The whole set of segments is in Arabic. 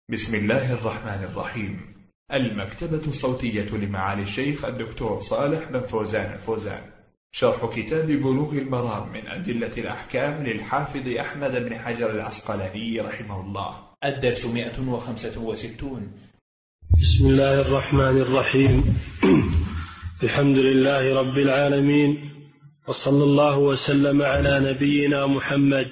بسم الله الرحمن الرحيم. المكتبة الصوتية لمعالي الشيخ الدكتور صالح بن فوزان الفوزان، شرح كتاب بلوغ المرام من أدلة الأحكام للحافظ أحمد بن حجر العسقلاني رحمه الله. الدرس 165. بسم الله الرحمن الرحيم. الحمد لله رب العالمين، وصلى الله وسلم على نبينا محمد.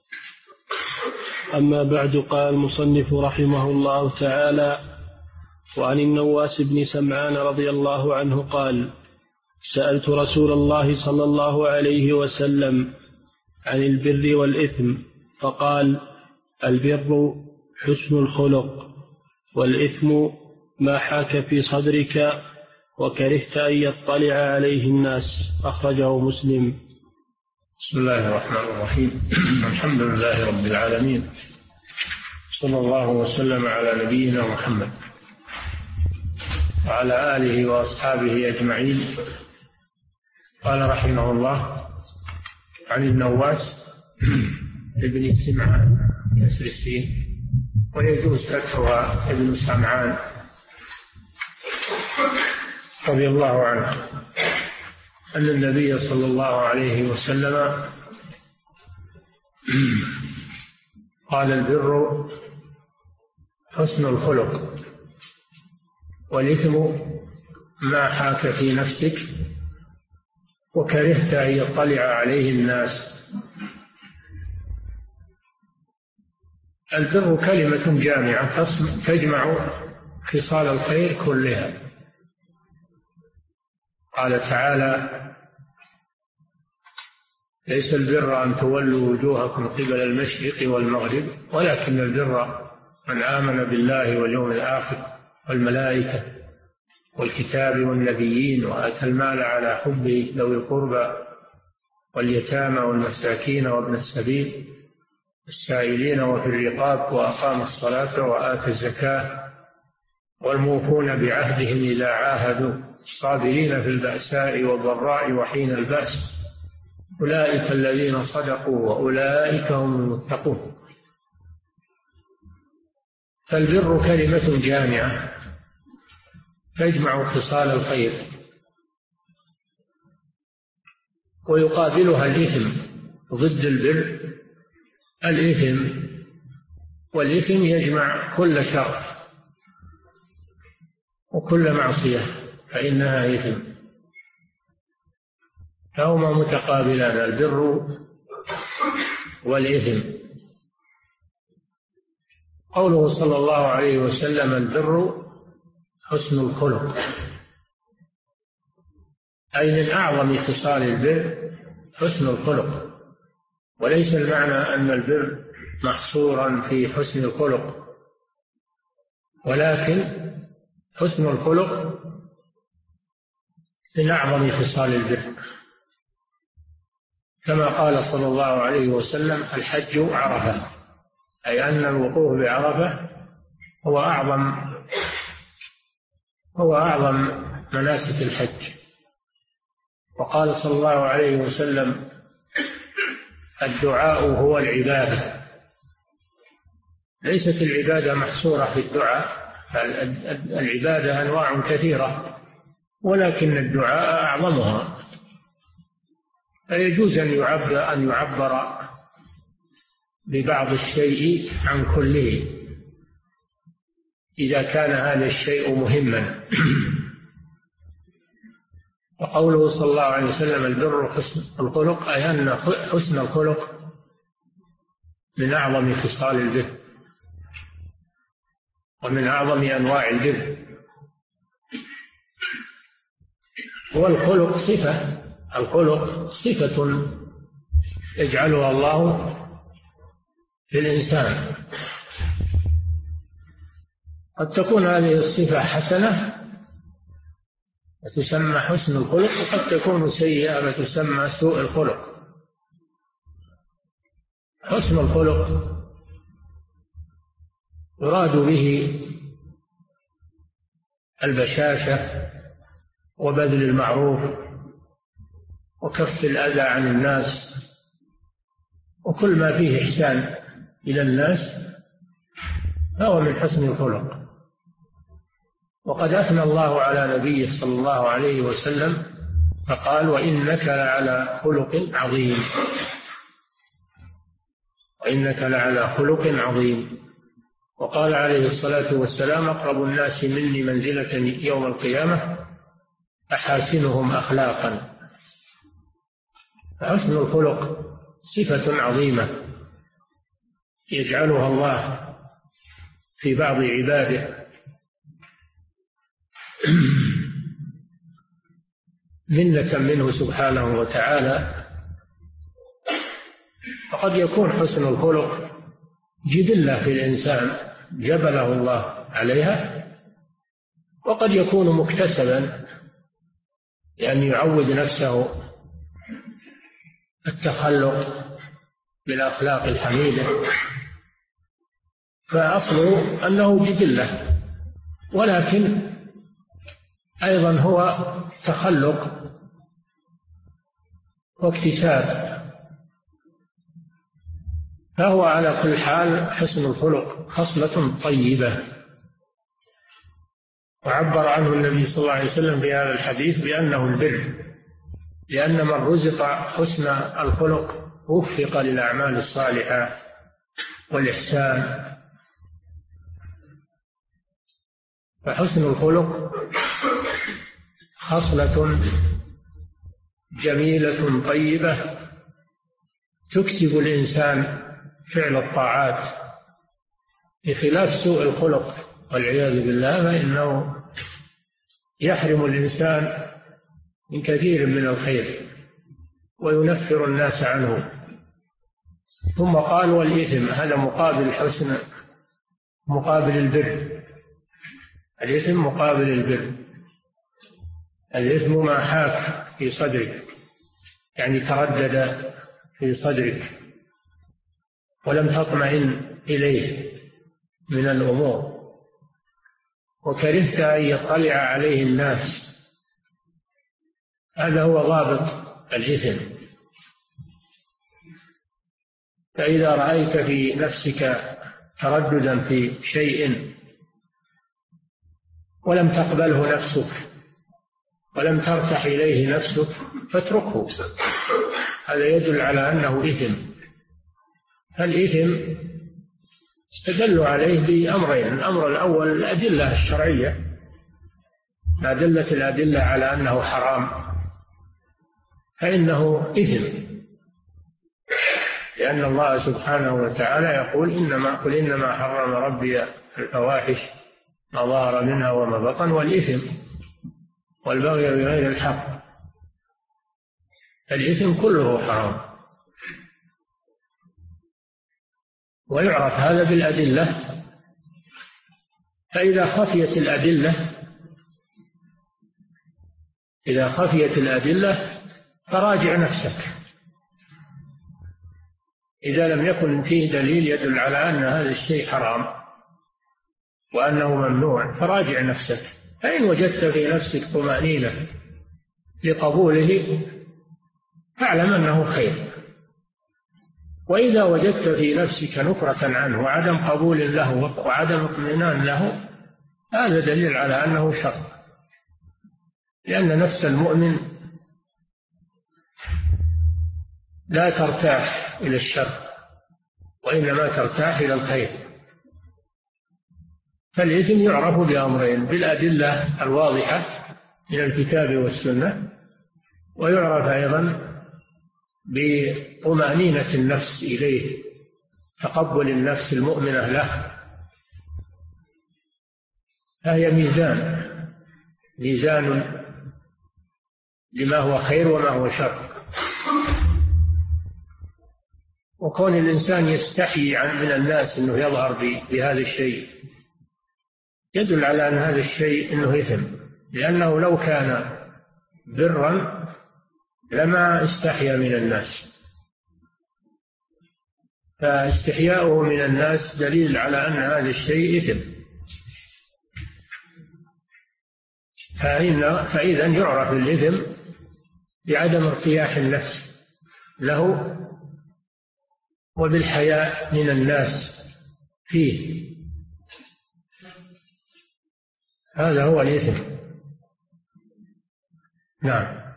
أما بعد، قال المصنف رحمه الله تعالى: وعن النواس بن سمعان رضي الله عنه قال: سألت رسول الله صلى الله عليه وسلم عن البر والإثم، فقال: البر حسن الخلق، والإثم ما حاك في صدرك وكرهت أن يطلع عليه الناس. أخرجه مسلم. بسم الله الرحمن الرحيم. الحمد لله رب العالمين، صلى الله وسلم على نبينا محمد وعلى آله وأصحابه أجمعين. قال رحمه الله: عن النواس ابن سمعان كسر السين، ويجوز فتحها ابن سمعان رضي الله عنه، أن النبي صلى الله عليه وسلم قال: البر حسن الخلق، والإثم ما حاك في نفسك وكرهت أن يطلع عليه الناس. البر كلمة جامعة تجمع خصال الخير كلها. قال تعالى: ليس البر أن تولوا وجوهكم قبل المشرق والمغرب، ولكن البر من آمن بالله واليوم الآخر والملائكة والكتاب والنبيين، وآتى المال على حبه ذوي القربى واليتامى والمساكين وابن السبيل والسائلين وفي الرقاب، وأقام الصلاة وآتى الزكاة، والموفون بعهدهم إذا عاهدوا، الصابرين في البأساء والضراء وحين البأس، أولئك الذين صدقوا وأولئك هم المتقون. فالبر كلمة جامعة تجمع خصال الخير، ويقابلها الإثم ضد البر الإثم، والإثم يجمع كل شر وكل معصية فإنها إثم، فهما متقابلان، البر والإثم. قوله صلى الله عليه وسلم: البر حسن الخلق، أي من أعظم خصال البر حسن الخلق، وليس المعنى أن البر محصورا في حسن الخلق، ولكن حسن الخلق من أعظم خصال البر، كما قال صلى الله عليه وسلم: الحج عرفة، أي أن الوقوف بعرفة هو أعظم مناسك الحج. وقال صلى الله عليه وسلم: الدعاء هو العبادة. ليست العبادة محصورة في الدعاء، العبادة أنواع كثيرة، ولكن الدعاء أعظمها، فيجوز أن يعبر ببعض الشيء عن كله إذا كان هذا الشيء مهما. وقوله صلى الله عليه وسلم: البر حسن الخلق، أي أن حسن الخلق من أعظم خصال البر ومن أعظم أنواع البر. والخلق صفة، الخلق صفة يجعلها الله في الإنسان. قد تكون هذه الصفة حسنة فتسمى حسن الخلق، وقد تكون سيئة فتسمى سوء الخلق. حسن الخلق يراد به البشاشة وبذل المعروف وكف الأذى عن الناس، وكل ما فيه إحسان إلى الناس فهو من حسن الخلق. وقد أثنى الله على نبيه صلى الله عليه وسلم فقال: وإنك لعلى خلق عظيم. وإنك لعلى خلق عظيم. وقال عليه الصلاة والسلام: أقرب الناس مني منزلة يوم القيامة أحاسنهم أخلاقا. فحسن الخلق صفة عظيمة يجعلها الله في بعض عباده منة منه سبحانه وتعالى. فقد يكون حسن الخلق جبلة في الإنسان جبله الله عليها، وقد يكون مكتسبا لأن يعود نفسه التخلق بالأخلاق الحميدة، فأصله أنه جبلة، ولكن أيضا هو تخلق واكتساب. فهو على كل حال حسن الخلق خصلة طيبة. وعبر عنه النبي صلى الله عليه وسلم في هذا الحديث بأنه البر، لأن من رزق حسن الخلق وفق للأعمال الصالحة والإحسان. فحسن الخلق خصلة جميلة طيبة تكسب الإنسان فعل الطاعات، بخلاف سوء الخلق والعياذ بالله، فإنه يحرم الإنسان من كثير من الخير وينفر الناس عنه. ثم قال: والإثم، هذا مقابل حسن، مقابل البر. الإثم مقابل البر. الإثم ما حاك في صدرك، يعني تردد في صدرك ولم تطمئن إليه من الأمور، وكرهت أن يطلع عليه الناس. هذا هو ضابط الإثم. فإذا رأيت في نفسك ترددا في شيء ولم تقبله نفسك ولم ترتاح إليه نفسك فاتركه، هذا يدل على أنه إثم. الإثم استدلوا عليه بأمرين: الأمر الأول الأدلة الشرعية، ما دلت الأدلة على أنه حرام فإنه إثم، لأن الله سبحانه وتعالى يقول: إنما حرم ربي الفواحش ما ظهر منها وما بطن والإثم والبغي بغير الحق. الإثم كله حرام، ويعرف هذا بالأدلة. فإذا خفيت الأدلة فراجع نفسك. إذا لم يكن فيه دليل يدل على أن هذا الشيء حرام وأنه ممنوع فراجع نفسك. فإن وجدت في نفسك طمأنينة لقبوله فاعلم أنه خير، وإذا وجدت في نفسك نكرة عنه وعدم قبول له وعدم اطمئنان له هذا دليل على أنه شر، لأن نفس المؤمن لا ترتاح إلى الشر وإنما ترتاح إلى الخير. فالإثم يعرف بأمرين: بالأدلة الواضحة من الكتاب والسنة، ويعرف أيضا بطمأنينة النفس إليه، تقبل النفس المؤمنة له. فهي ميزان لما هو خير وما هو شر. وكون الإنسان يستحي من الناس أنه يظهر بهذا الشيء يدل على أن هذا الشيء أنه إثم، لأنه لو كان برا لما استحيا من الناس. فاستحياؤه من الناس دليل على أن هذا الشيء إثم. فإذا يعرف الإثم بعدم ارتياح النفس له وبالحياء من الناس فيه. هذا هو الإثم. نعم.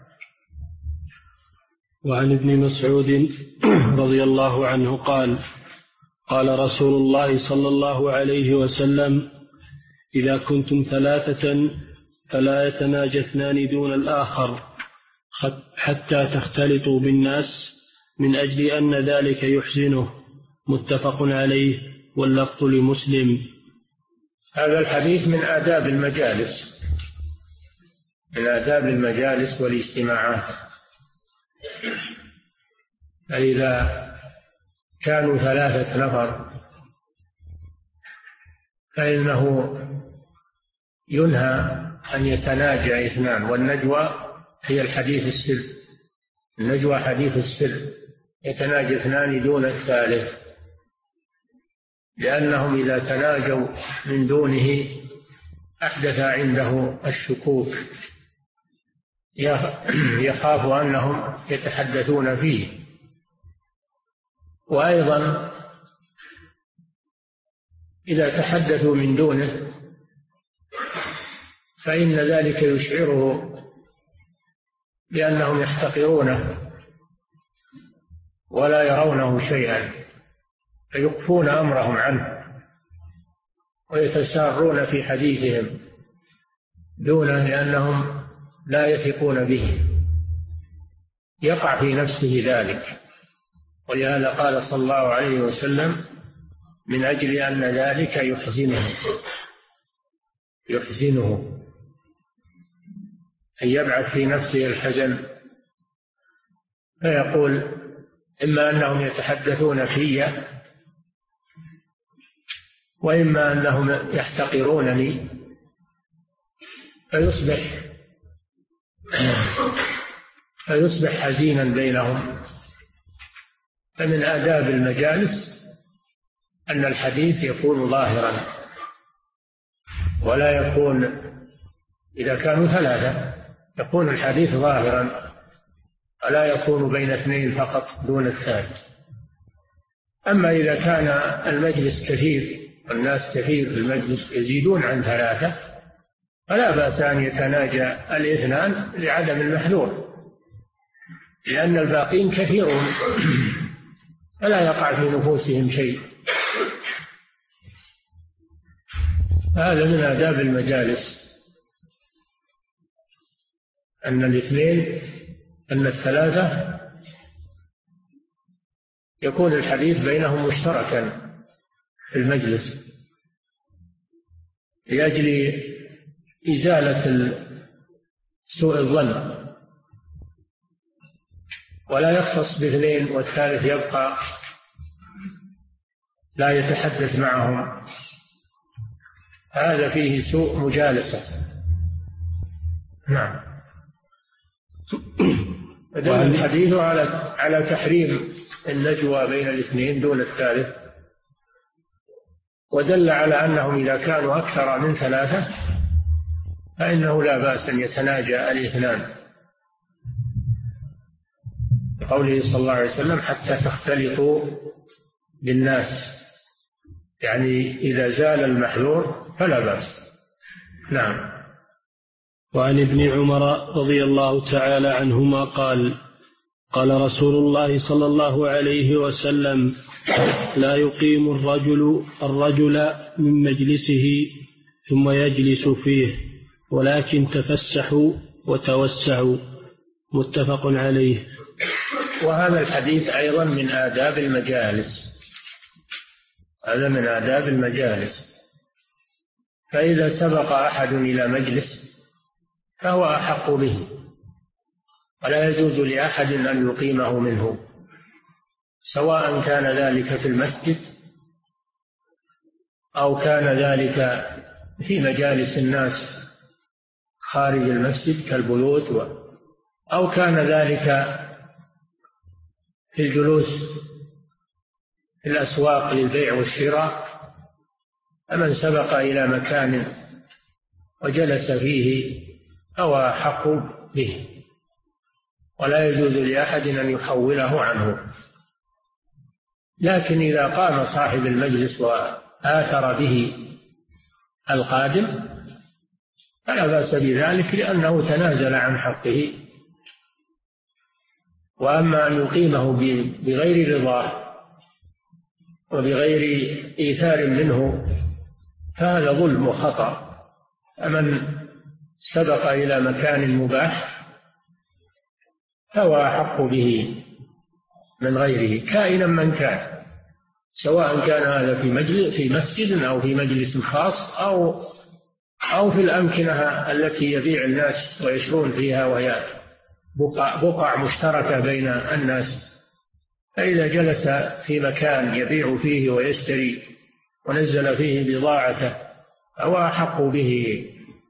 وعن ابن مسعود رضي الله عنه قال قال رسول الله صلى الله عليه وسلم: إذا كنتم ثلاثة فلا يتناجى اثنان دون الآخر حتى تختلطوا بالناس، من أجل أن ذلك يحزنه. متفق عليه، واللفظ لمسلم. هذا الحديث من آداب المجالس، من آداب المجالس والاجتماعات. فإذا كانوا 3 نفر فإنه ينهى أن يتناجى 2، والنجوى هي الحديث السر، النجوى حديث السر، يتناجى 2 دون الثالث، لأنهم إذا تناجوا من دونه أحدث عنده الشكوك، يخاف أنهم يتحدثون فيه. وأيضا إذا تحدثوا من دونه فإن ذلك يشعره بأنهم يحتقرونه ولا يرونه شيئا، فيخفون أمرهم عنه ويتسارون في حديثهم دونه، لأنهم لا يثقون به، يقع في نفسه ذلك. ولهذا قال صلى الله عليه وسلم: من أجل أن ذلك يحزنه، أن يبعث في نفسه الحزن، فيقول: إما أنهم يتحدثون في، وإما أنهم يحتقرونني، فيصبح حزينا بينهم. فمن آداب المجالس أن الحديث يكون ظاهرا، ولا يكون إذا كانوا 3 يكون الحديث ظاهرا، ولا يكون بين 2 فقط دون الثالث. أما إذا كان المجلس كثير والناس كثير في المجلس يزيدون عن 3 فلا بأس أن يتناجى 2 لعدم المحذور، لأن الباقين كثيرون فلا يقع في نفوسهم شيء. هذا من آداب المجالس، أن 3 يكون الحديث بينهم مشتركا في المجلس لأجل إزالة سوء الظن، ولا يختص ب2 والثالث يبقى لا يتحدث معهم، هذا فيه سوء مجالسة. نعم. فدل الحديث على تحريم النجوى بين 2 دون الثالث، ودل على أنهم إذا كانوا أكثر من 3 فإنه لا بأس أن يتناجى 2، قوله صلى الله عليه وسلم: حتى تختلطوا بالناس، يعني إذا زال المحذور فلا بأس. نعم. وعن ابن عمر رضي الله تعالى عنهما قال: قال رسول الله صلى الله عليه وسلم: لا يقيم الرجل من مجلسه ثم يجلس فيه، ولكن تفسحوا وتوسعوا. متفق عليه. وهذا الحديث أيضا من آداب المجالس، هذا من آداب المجالس. فإذا سبق أحد إلى مجلس فهو أحق به، ولا يجوز لأحد أن يقيمه منه، سواء كان ذلك في المسجد أو كان ذلك في مجالس الناس خارج المسجد كالبيوت، أو كان ذلك في الجلوس في الأسواق للبيع والشراء. فمن سبق إلى مكان وجلس فيه فهو أحق به، ولا يجوز لأحد أن يحوله عنه. لكن إذا قام صاحب المجلس وآثر به القادم فلا بأس بذلك، لأنه تنازل عن حقه. وأما أن يقيمه بغير رضاه وبغير إيثار منه فهذا ظلم وخطأ. فمن سبق إلى مكان مباح فهو أحق به من غيره كائنا من كان، سواء كان هذا في مسجد أو في مجلس خاص أو في الأمكنة التي يبيع الناس ويشرون فيها، وهي بقع مشتركة بين الناس. فإذا جلس في مكان يبيع فيه ويشتري ونزل فيه بضاعته فهو أحق به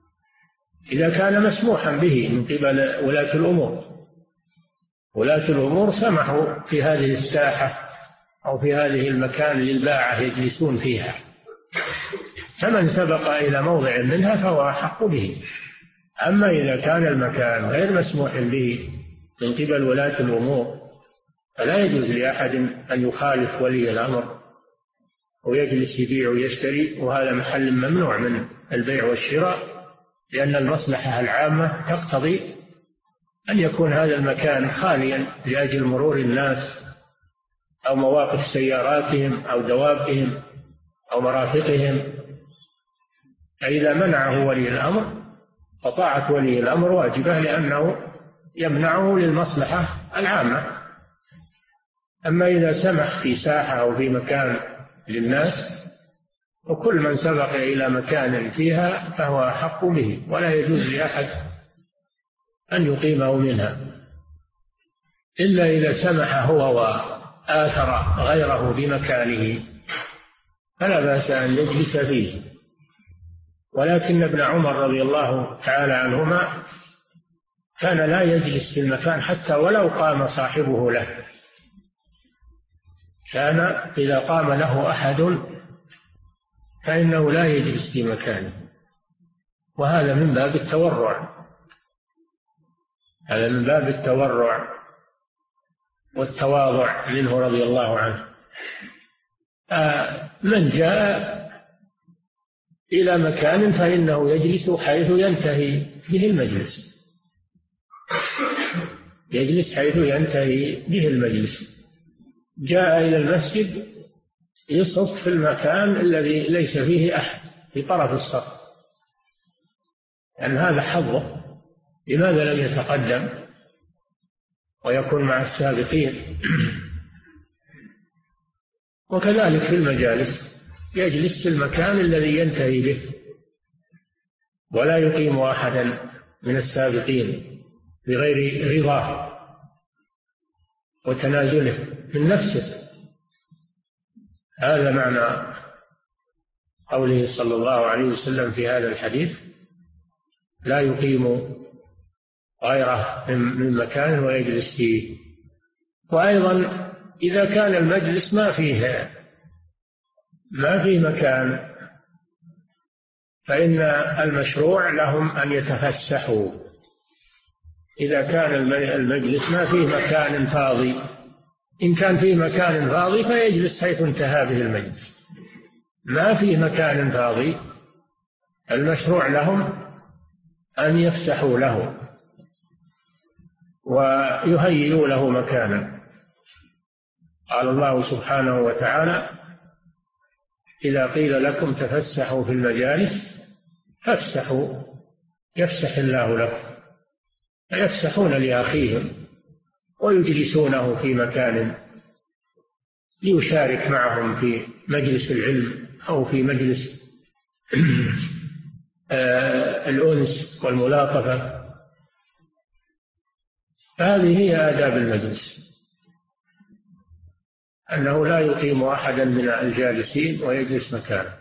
إذا كان مسموحا به من قبل ولاة الأمور. ولاة الأمور سمحوا في هذه الساحة أو في هذه المكان للباعة يجلسون فيها، فمن سبق إلى موضع منها فهو أحق به. أما إذا كان المكان غير مسموح به من قبل ولاة الأمور فلا يجوز لأحد أن يخالف ولي الأمر ويجلس يبيع ويشتري، وهذا محل ممنوع من البيع والشراء، لأن المصلحة العامة تقتضي أن يكون هذا المكان خاليا لأجل مرور الناس أو مواقف سياراتهم أو دوابهم أو مرافقهم. فإذا منعه ولي الأمر فطاعة ولي الأمر واجبة، لأنه يمنعه للمصلحة العامة. أما إذا سمح في ساحة أو في مكان للناس وكل من سبق إلى مكان فيها فهو أحق به، ولا يجوز لأحد أن يقيمه منها، إلا إذا سمح هو وآثر غيره بمكانه فلا بأس أن يجلس فيه. ولكن ابن عمر رضي الله تعالى عنهما كان لا يجلس في المكان حتى ولو قام صاحبه له، كان إذا قام له أحد فإنه لا يجلس في مكانه، وهذا من باب التورع، هذا من باب التورع والتواضع منه رضي الله عنه. من جاء إلى مكان فإنه يجلس حيث ينتهي به المجلس، يجلس حيث ينتهي به المجلس. جاء إلى المسجد يصف في المكان الذي ليس فيه أحد في طرف الصف، لأن هذا حظه، لماذا لم يتقدم ويكون مع السابقين؟ وكذلك في المجالس يجلس في المكان الذي ينتهي به، ولا يقيم أحدا من السابقين بغير رضاه وتنازله من نفسه. هذا معنى قوله صلى الله عليه وسلم في هذا الحديث: لا يقيم غيره من مكان ويجلس فيه. وأيضا إذا كان المجلس ما فيه مكان فإن المشروع لهم أن يتفسحوا. إذا كان المجلس ما فيه مكان فاضي، إن كان فيه مكان فاضي فيجلس حيث انتهى به المجلس. ما فيه مكان فاضي المشروع لهم أن يفسحوا له ويهيئوا له مكانا. قال الله سبحانه وتعالى: إذا قيل لكم تفسحوا في المجالس فافسحوا يفسح الله لكم. فيفسحون لأخيهم ويجلسونه في مكان ليشارك معهم في مجلس العلم أو في مجلس الأنس والملاطفة. فهذه هي آداب المجلس، أنه لا يقيم أحدا من الجالسين ويجلس مكانه،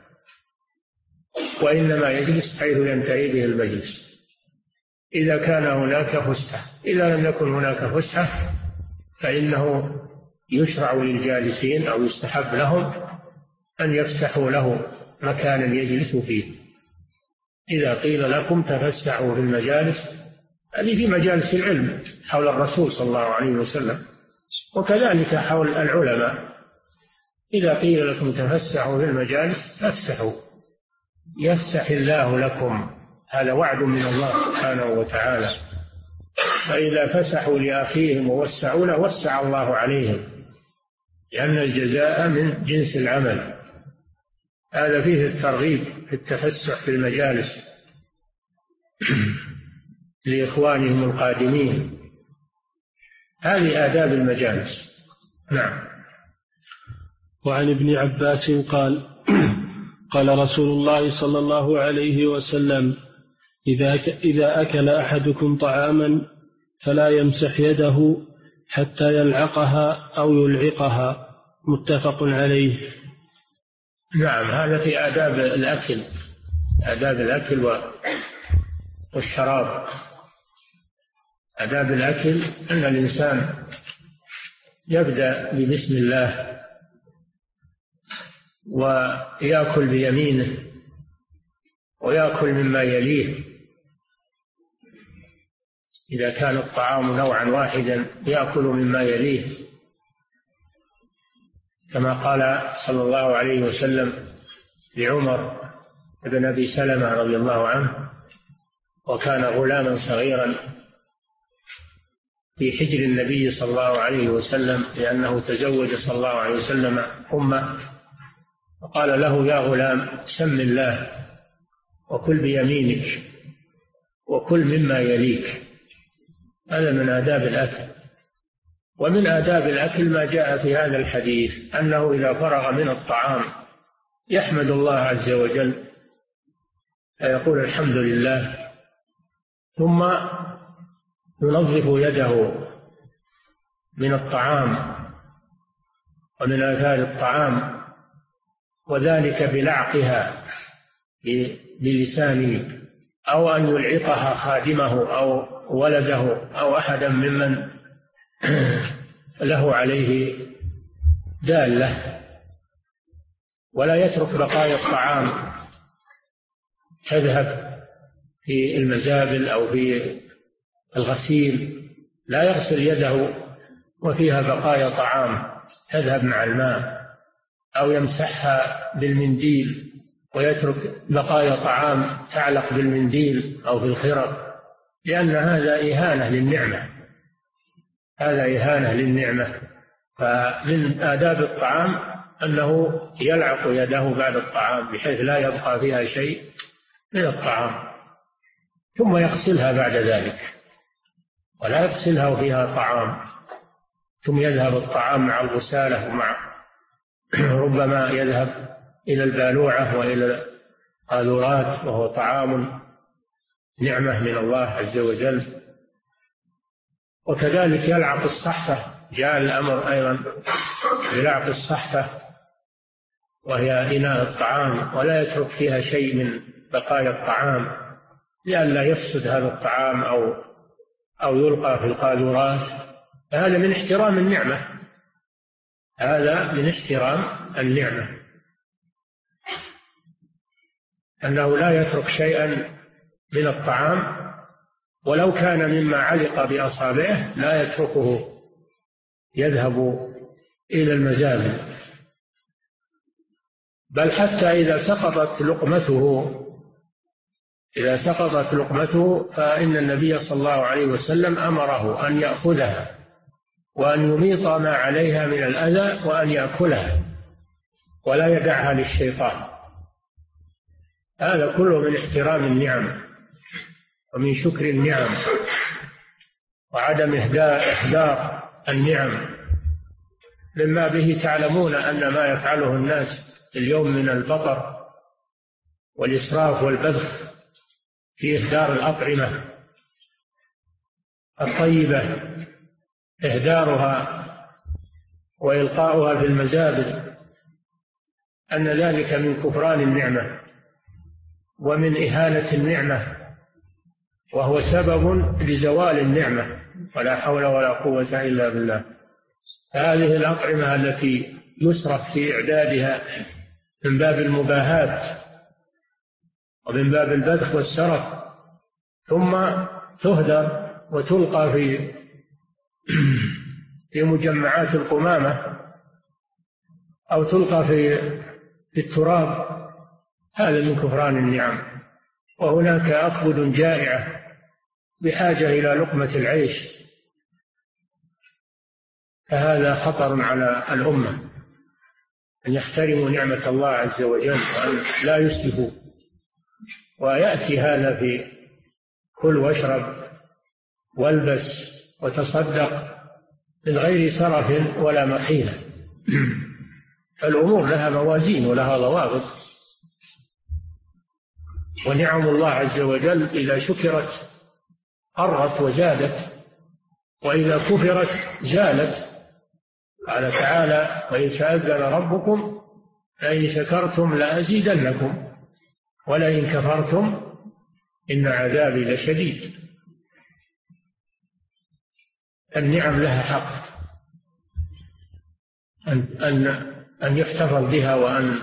وإنما يجلس حيث ينتهي به المجلس. إذا كان هناك فسحة، إذا لم يكن هناك فسحة فإنه يشرع للجالسين أو يستحب لهم أن يفسحوا له مكانا يجلس فيه. إذا قيل لكم تفسحوا في المجالس، هذه في مجالس العلم حول الرسول صلى الله عليه وسلم، وكذلك حول العلماء. إذا قيل لكم تفسحوا في المجالس فافسحوا يفسح الله لكم، هذا وعد من الله سبحانه وتعالى. فإذا فسحوا لأخيهم ووسعوا له وسع الله عليهم، لأن الجزاء من جنس العمل. هذا فيه الترغيب في التفسح في المجالس لإخوانهم القادمين. هذه آداب المجالس. نعم. وعن ابن عباس قال قال رسول الله صلى الله عليه وسلم: إذا أكل أحدكم طعاما فلا يمسح يده حتى يلعقها أو يلعقها. متفق عليه. نعم، هذا في آداب الأكل، آداب الأكل والشراب. آداب الأكل أن الإنسان يبدأ ببسم الله ويأكل بيمينه ويأكل مما يليه. إذا كان الطعام نوعا واحدا يأكل مما يليه، كما قال صلى الله عليه وسلم لعمر بن أبي سلمة رضي الله عنه، وكان غلاما صغيرا في حجر النبي صلى الله عليه وسلم، لأنه تزوج صلى الله عليه وسلم أمه، فقال له: يا غلام سم الله وكل بيمينك وكل مما يليك. هذا من آداب الأكل. ومن آداب الأكل ما جاء في هذا الحديث، أنه إذا فرغ من الطعام يحمد الله عز وجل فيقول الحمد لله، ثم ينظف يده من الطعام ومن آثار الطعام، وذلك بلعقها بلسانه، أو أن يلعقها خادمه أو ولده أو أحدا ممن له عليه دالة. ولا يترك بقايا الطعام تذهب في المزابل أو في الغسيل، لا يغسل يده وفيها بقايا طعام تذهب مع الماء، أو يمسحها بالمنديل ويترك بقايا طعام تعلق بالمنديل أو في الخرق، لأن هذا إهانة للنعمة، هذا إهانة للنعمة. فمن آداب الطعام أنه يلعق يده بعد الطعام بحيث لا يبقى فيها شيء من الطعام، ثم يغسلها بعد ذلك، ولا يغسلها وفيها طعام ثم يذهب الطعام مع الغسالة ومع ربما يذهب إلى البالوعة وإلى القاذورات، وهو طعام نعمة من الله عز وجل. وكذلك يلعق الصحفة، جاء الأمر أيضا بلعق الصحفة وهي إناء الطعام، ولا يترك فيها شيء من بقايا الطعام لئلا يفسد هذا الطعام أو يلقى في القاذورات. هذا من احترام النعمة، هذا من احترام النعمة، أنه لا يترك شيئا من الطعام ولو كان مما علق بأصابعه، لا يتركه يذهب إلى المزابل، بل حتى إذا سقطت لقمته فإن النبي صلى الله عليه وسلم أمره أن يأخذها وأن يميط ما عليها من الأذى وأن يأكلها ولا يدعها للشيطان. هذا كله من احترام النعم ومن شكر النعم وعدم إهدار النعم، مما به تعلمون أن ما يفعله الناس اليوم من البطر والإسراف والبذخ في إهدار الأطعمة الطيبة، إهدارها وإلقاؤها في المزابل، أن ذلك من كفران النعمة ومن إهانة النعمة، وهو سبب لزوال النعمة، ولا حول ولا قوة إلا بالله. هذه الأطعمة التي يسرف في إعدادها من باب المباهات ومن باب البذخ والسرف، ثم تهدر وتلقى في مجمعات القمامة أو تلقى في التراب، هذا من كفران النعم. وهناك أكبد جائعة بحاجة إلى لقمة العيش، فهذا خطر على الأمة أن يحترموا نعمة الله عز وجل وأن لا يسرفوا. ويأتي هذا في كل واشرب والبس وتصدق من غير سرف ولا مخيلة. فالأمور لها موازين ولها ضوابط، ونعم الله عز وجل إذا شكرت قرت وزادت، وإذا كفرت زالت. قال تعالى: وإن تأذن ربكم لئن شكرتم لأزيدنكم ولئن كفرتم إن عذابي لشديد. النعم لها حق أن يحتفظ بها وأن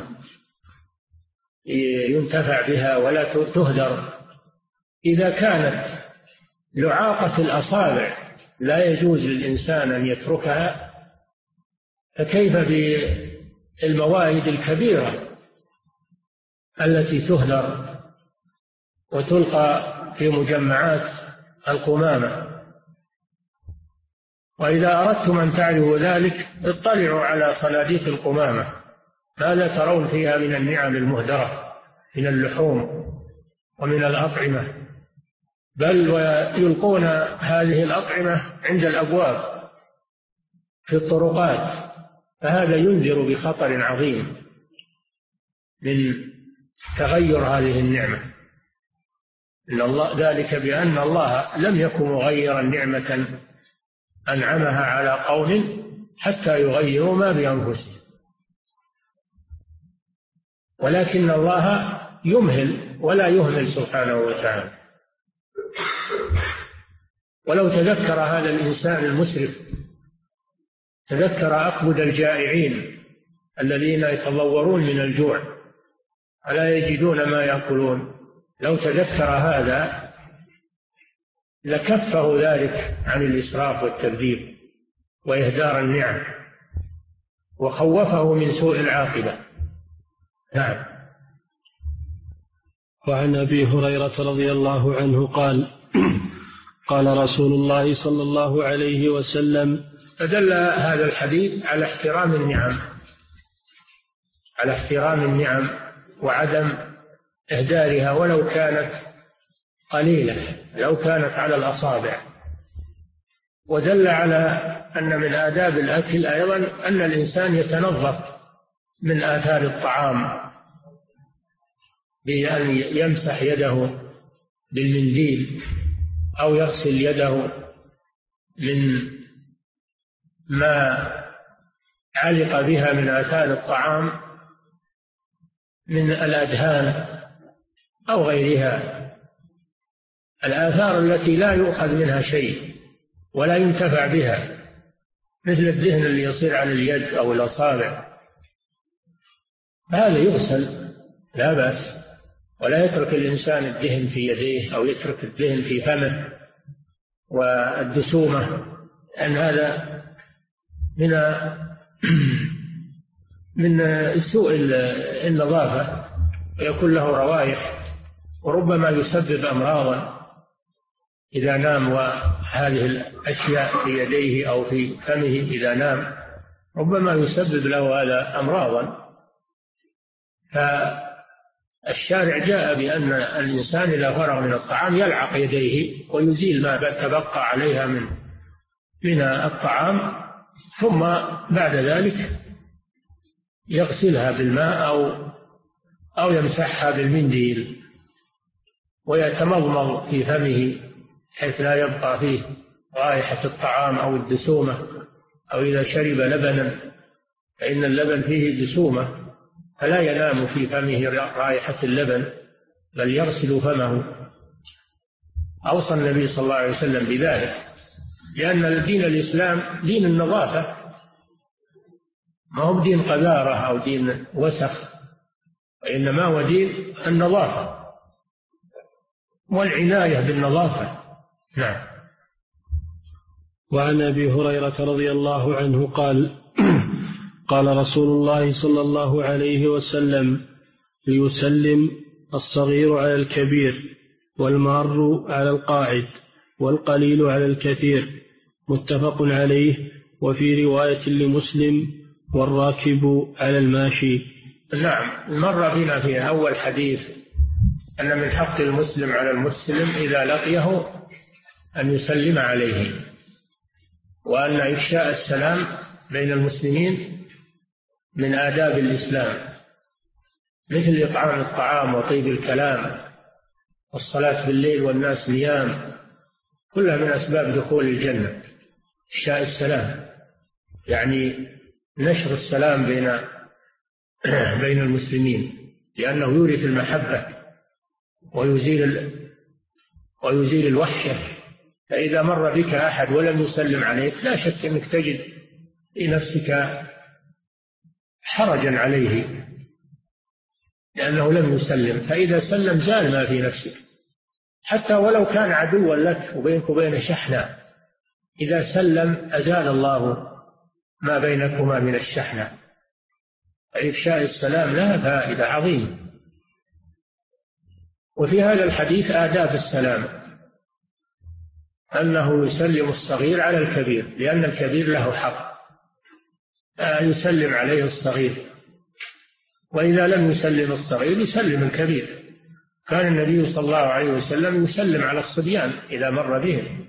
ينتفع بها ولا تهدر. إذا كانت لعاقة الأصابع لا يجوز للإنسان أن يتركها، فكيف بالموائد الكبيرة التي تهدر وتلقى في مجمعات القمامة؟ وإذا أردتم أن تعرفوا ذلك اطلعوا على صناديق القمامة، ماذا ترون فيها من النعم المهدرة من اللحوم ومن الأطعمة، بل ويلقون هذه الأطعمة عند الأبواب في الطرقات. فهذا ينذر بخطر عظيم من تغير هذه النعمة. إن الله ذلك بأن الله لم يكن مغيرا نعمة أنعمها على قوم حتى يغيروا ما بأنفسهم، ولكن الله يمهل ولا يهمل سبحانه وتعالى. ولو تذكر هذا الإنسان المسرف، تذكر أكبد الجائعين الذين يتضورون من الجوع ولا يجدون ما يأكلون، لو تذكر هذا لكفه ذلك عن الإسراف والتبذير وإهدار النعم، وخوفه من سوء العاقبة. نعم. وعن أبي هريرة رضي الله عنه قال: قال رسول الله صلى الله عليه وسلم. فدل هذا الحديث على احترام النعم، على احترام النعم وعدم إهدارها ولو كانت قليلة، لو كانت على الأصابع. ودل على أن من آداب الأكل أيضا أن الإنسان يتنظف من آثار الطعام بأن يمسح يده بالمنديل أو يغسل يده من ما علق بها من آثار الطعام من الأدهان أو غيرها، الآثار التي لا يؤخذ منها شيء ولا ينتفع بها، مثل الدهن اللي يصير على اليد أو الأصابع، هذا يغسل لا بأس، ولا يترك الإنسان الدهن في يديه أو يترك الدهن في فمه والدسومة، لأن هذا من سوء النظافة، ويكون له روائح وربما يسبب أمراضا إذا نام، وهذه الأشياء في يديه أو في فمه إذا نام ربما يسبب له هذا أمراضا. فالشارع جاء بأن الإنسان إذا فرغ من الطعام يلعق يديه ويزيل ما تبقى عليها من الطعام، ثم بعد ذلك يغسلها بالماء أو يمسحها بالمنديل ويتمضمض في فمه حيث لا يبقى فيه رائحة الطعام أو الدسومة، أو إذا شرب لبنا فإن اللبن فيه دسومة فلا ينام في فمه رائحة اللبن بل يغسل فمه. أوصى النبي صلى الله عليه وسلم بذلك، لأن دين الإسلام دين النظافة، ما هو دين قذارة أو دين وسخ، وإنما هو دين النظافة والعناية بالنظافة. نعم. وعن أبي هريرة رضي الله عنه قال: قال رسول الله صلى الله عليه وسلم: ليسلم الصغير على الكبير، والمار على القاعد، والقليل على الكثير. متفق عليه. وفي رواية لمسلم: والراكب على الماشي. نعم، مر بنا في أول حديث أن من حق المسلم على المسلم إذا لقيه أن يسلم عليه، وأن إفشاء السلام بين المسلمين من آداب الإسلام، مثل إطعام الطعام وطيب الكلام والصلاة بالليل والناس نيام، كلها من أسباب دخول الجنة. إفشاء السلام يعني نشر السلام بين المسلمين، لأنه يورث المحبة ويزيل الوحشة. فإذا مر بك أحد ولم يسلم عليك لا شك أنك تجد في نفسك حرجا عليه لأنه لم يسلم، فإذا سلم زال ما في نفسك، حتى ولو كان عدوا لك وبينك وبين شحنة، إذا سلم أزال الله ما بينكما من الشحنة. إفشاء السلام لها فائدة عظيمة. وفي هذا الحديث آداب السلام، أنه يسلم الصغير على الكبير، لأن الكبير له حق يسلم عليه الصغير، وإذا لم يسلم الصغير يسلم الكبير. كان النبي صلى الله عليه وسلم يسلم على الصبيان إذا مر بهم،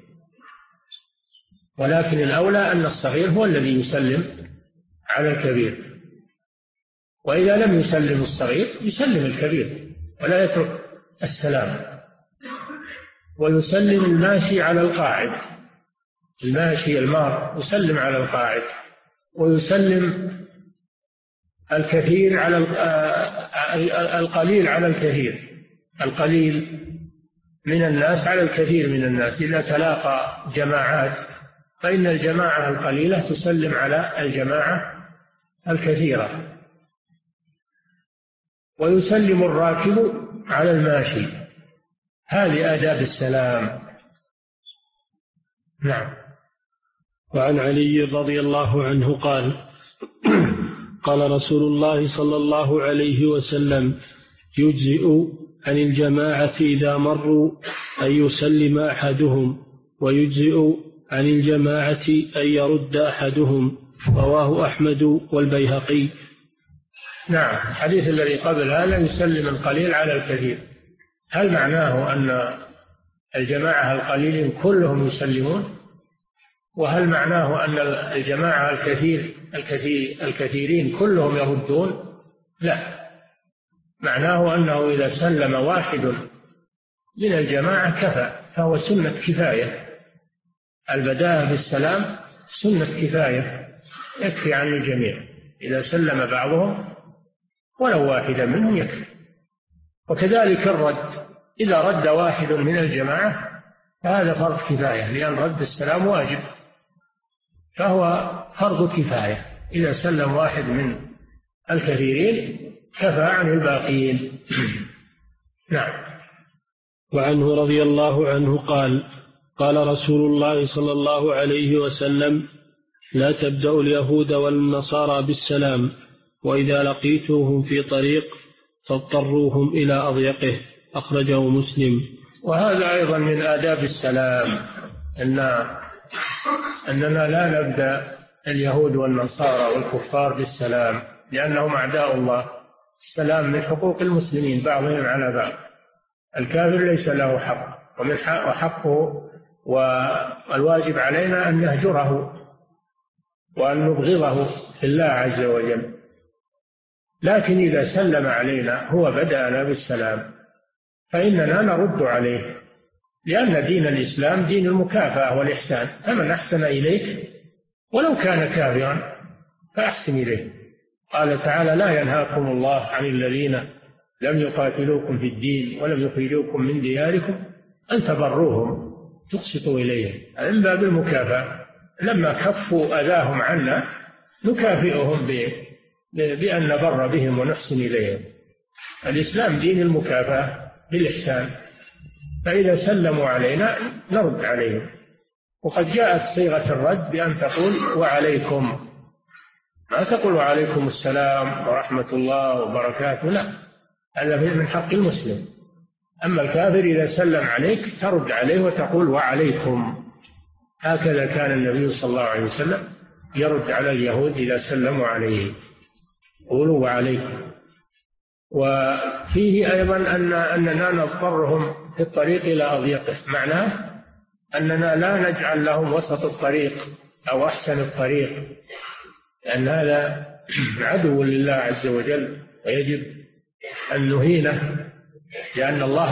ولكن الأولى أن الصغير هو الذي يسلم على الكبير، وإذا لم يسلم الصغير يسلم الكبير ولا يترك السلام. ويسلم الماشي على القاعد، الماشي المار يسلم على القاعد، ويسلم الكثير على القليل على الكثير، القليل من الناس على الكثير من الناس. إذا تلاقى جماعات فإن الجماعة القليلة تسلم على الجماعة الكثيرة. ويسلم الراكب على الماشي. هذه آداب السلام. نعم. وعن علي رضي الله عنه قال: قال رسول الله صلى الله عليه وسلم: يجزئ عن الجماعة إذا مروا أن يسلم أحدهم، ويجزئ عن الجماعة أن يرد أحدهم. رواه أحمد والبيهقي. نعم. الحديث الذي قبل هذا يسلم القليل على الكثير، هل معناه أن الجماعة القليلين كلهم يسلمون؟ وهل معناه أن الجماعة الكثيرين كلهم يردون؟ لا، معناه أنه إذا سلم واحد من الجماعة كفى، فهو سنة كفاية. البداءة بالسلام سنة كفاية، يكفي عن الجميع. إذا سلم بعضهم ولو واحدا منهم يكفي. وكذلك الرد، إذا رد واحد من الجماعة فهذا فرض كفاية، لأن رد السلام واجب، فهو فرض كفاية. إذا سلم واحد من الكثيرين كفى عن الباقين. نعم. وعنه رضي الله عنه قال: قال رسول الله صلى الله عليه وسلم: لا تبدأوا اليهود والنصارى بالسلام، وإذا لقيتوهم في طريق فاضطروهم إلى أضيقه. أخرجه مسلم. وهذا أيضا من آداب السلام، أننا لا نبدأ اليهود والنصارى والكفار بالسلام، لأنهم أعداء الله. السلام من حقوق المسلمين بعضهم على بعض. الكافر ليس له حق، ومن حقه والواجب علينا أن نهجره وأن نبغضه في الله عز وجل. لكن إذا سلم علينا هو بدأنا بالسلام فإننا نرد عليه، لأن دين الإسلام دين المكافأة والإحسان. فمن أحسن إليك ولو كان كافرا فأحسن إليه. قال تعالى: لا ينهاكم الله عن الذين لم يقاتلوكم في الدين ولم يخرجوكم من دياركم أن تبروهم تقسطوا إليهم. من باب المكافأة، لما كفوا أذاهم عنا نكافئهم بأن نبر بهم ونحسن إليهم. الإسلام دين المكافأة بالإحسان، فإذا سلموا علينا نرد عليهم. وقد جاءت صيغة الرد بأن تقول: وعليكم، ما تقول وعليكم السلام ورحمة الله وبركاته، لا، هذا من حق المسلم. أما الكافر إذا سلم عليك ترد عليه وتقول وعليكم. هكذا كان النبي صلى الله عليه وسلم يرد على اليهود إذا سلموا عليه، قولوا وعليكم. وفيه أيضا أننا نضطرهم في الطريق إلى أضيقه، معناه أننا لا نجعل لهم وسط الطريق أو أحسن الطريق، لأن هذا عدو لله عز وجل ويجب أن نهينه، لأن الله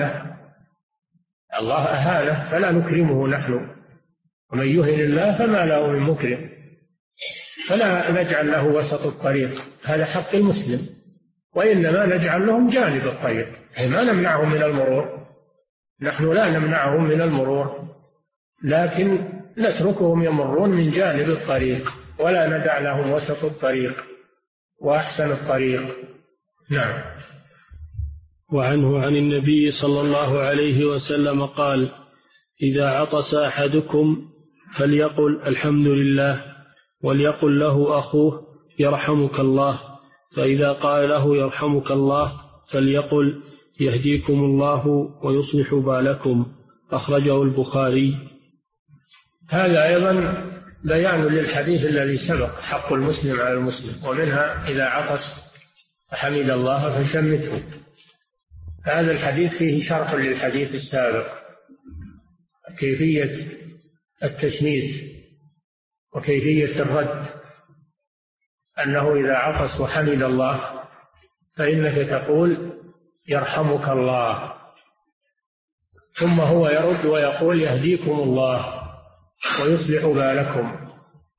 أهانه فلا نكرمه نحن، ومن يهن الله فما له من مكرم، فلا نجعل له وسط الطريق، هذا حق المسلم. وإنما نجعل لهم جانب الطريق، أي ما نمنعهم من المرور، نحن لا نمنعهم من المرور، لكن نتركهم يمرون من جانب الطريق، ولا ندع لهم وسط الطريق وأحسن الطريق. نعم. وعنه عن النبي صلى الله عليه وسلم قال: إذا عطس أحدكم فليقل الحمد لله، وليقل له أخوه يرحمك الله، فإذا قال له يرحمك الله فليقل يهديكم الله ويصلح بالكم. أخرجه البخاري. هذا أيضا بيان للحديث الذي سبق، حق المسلم على المسلم، ومنها إذا عطس فحمد الله فشمته. هذا الحديث فيه شرح للحديث السابق، كيفية التشميت وكيفية الرد، أنه إذا عطس وحمد الله فإنك تقول يرحمك الله، ثم هو يرد ويقول يهديكم الله ويصلح بالكم.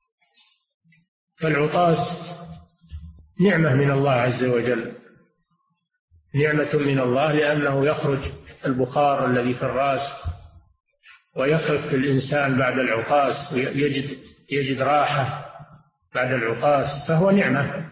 فالعطاس نعمة من الله عز وجل، نعمة من الله، لأنه يخرج البخار الذي في الرأس ويخف الإنسان بعد العطاس ويجد راحة بعد العطاس، فهو نعمة،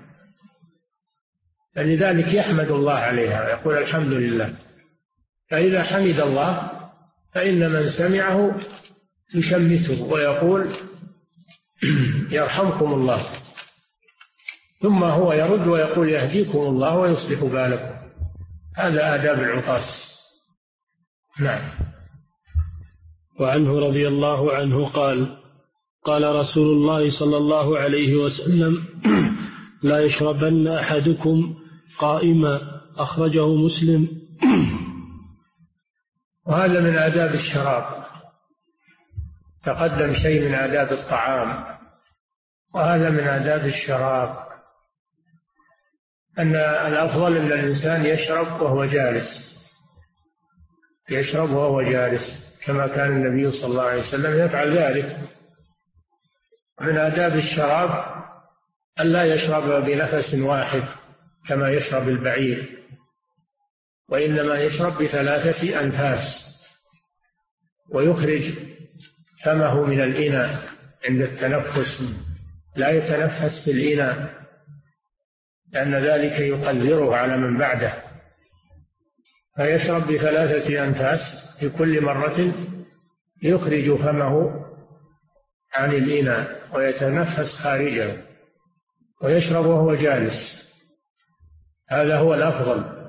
فلذلك يحمد الله عليها، يقول الحمد لله. فإذا حمد الله فإن من سمعه يشمته ويقول يرحمكم الله، ثم هو يرد ويقول يهديكم الله ويصلح بالكم. هذا آداب العطاس. نعم. وعنه رضي الله عنه قال: قال رسول الله صلى الله عليه وسلم: لا يشربن أحدكم قائما. أخرجه مسلم. وهذا من آداب الشراب، تقدم شيء من آداب الطعام، وهذا من آداب الشراب، أن الأفضل أن الإنسان يشرب وهو جالس، يشرب وهو جالس، كما كان النبي صلى الله عليه وسلم يفعل ذلك. من آداب الشراب أن لا يشرب بنفس واحد كما يشرب البعير، وإنما يشرب ب3 أنفاس، ويخرج فمه من الإناء عند التنفس، لا يتنفس في الإناء، لأن ذلك يقذره على من بعده، فيشرب ب3 أنفاس في كل مرة، يخرج فمه عن الإناء ويتنفس خارجه، ويشرب وهو جالس، هذا هو الأفضل.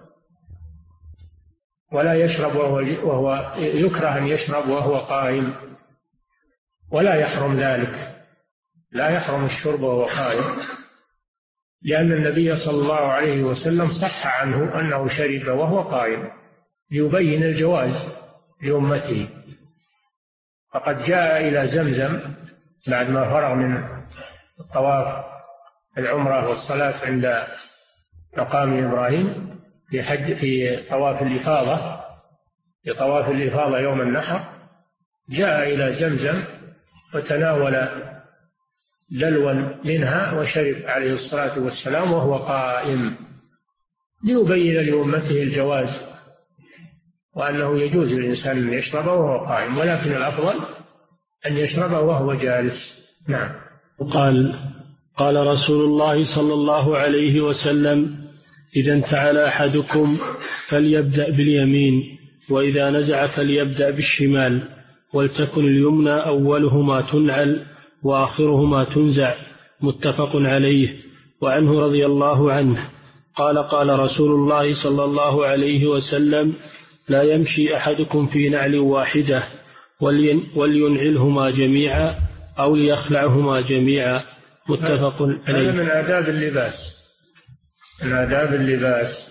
ولا يشرب وهو يكره أن يشرب وهو قائم، ولا يحرم ذلك، لا يحرم الشرب وهو قائم، لأن النبي صلى الله عليه وسلم صح عنه أنه شرب وهو قائم ليبين الجواز لأمته. فقد جاء إلى زمزم بعد ما فرغ من الطواف العمرة والصلاة عند مقام إبراهيم في طواف الإفاضة، في طواف الإفاضة يوم النحر، جاء إلى زمزم وتناول دلوا منها وشرب عليه الصلاة والسلام وهو قائم، ليبين لأمته الجواز، وأنه يجوز للإنسان أن يشرب وهو قائم، ولكن الأفضل أن يشرب وهو جالس. نعم. قال رسول الله صلى الله عليه وسلم: إذا انتعل أحدكم فليبدأ باليمين، وإذا نزع فليبدأ بالشمال، ولتكن اليمنى أولهما تنعل وآخرهما تنزع. متفق عليه. وعنه رضي الله عنه قال رسول الله صلى الله عليه وسلم: لا يمشي أحدكم في نعل واحدة ولينعلهما جميعا أو ليخلعهما جميعا. متفق عليه. هذا من آداب اللباس، من آداب اللباس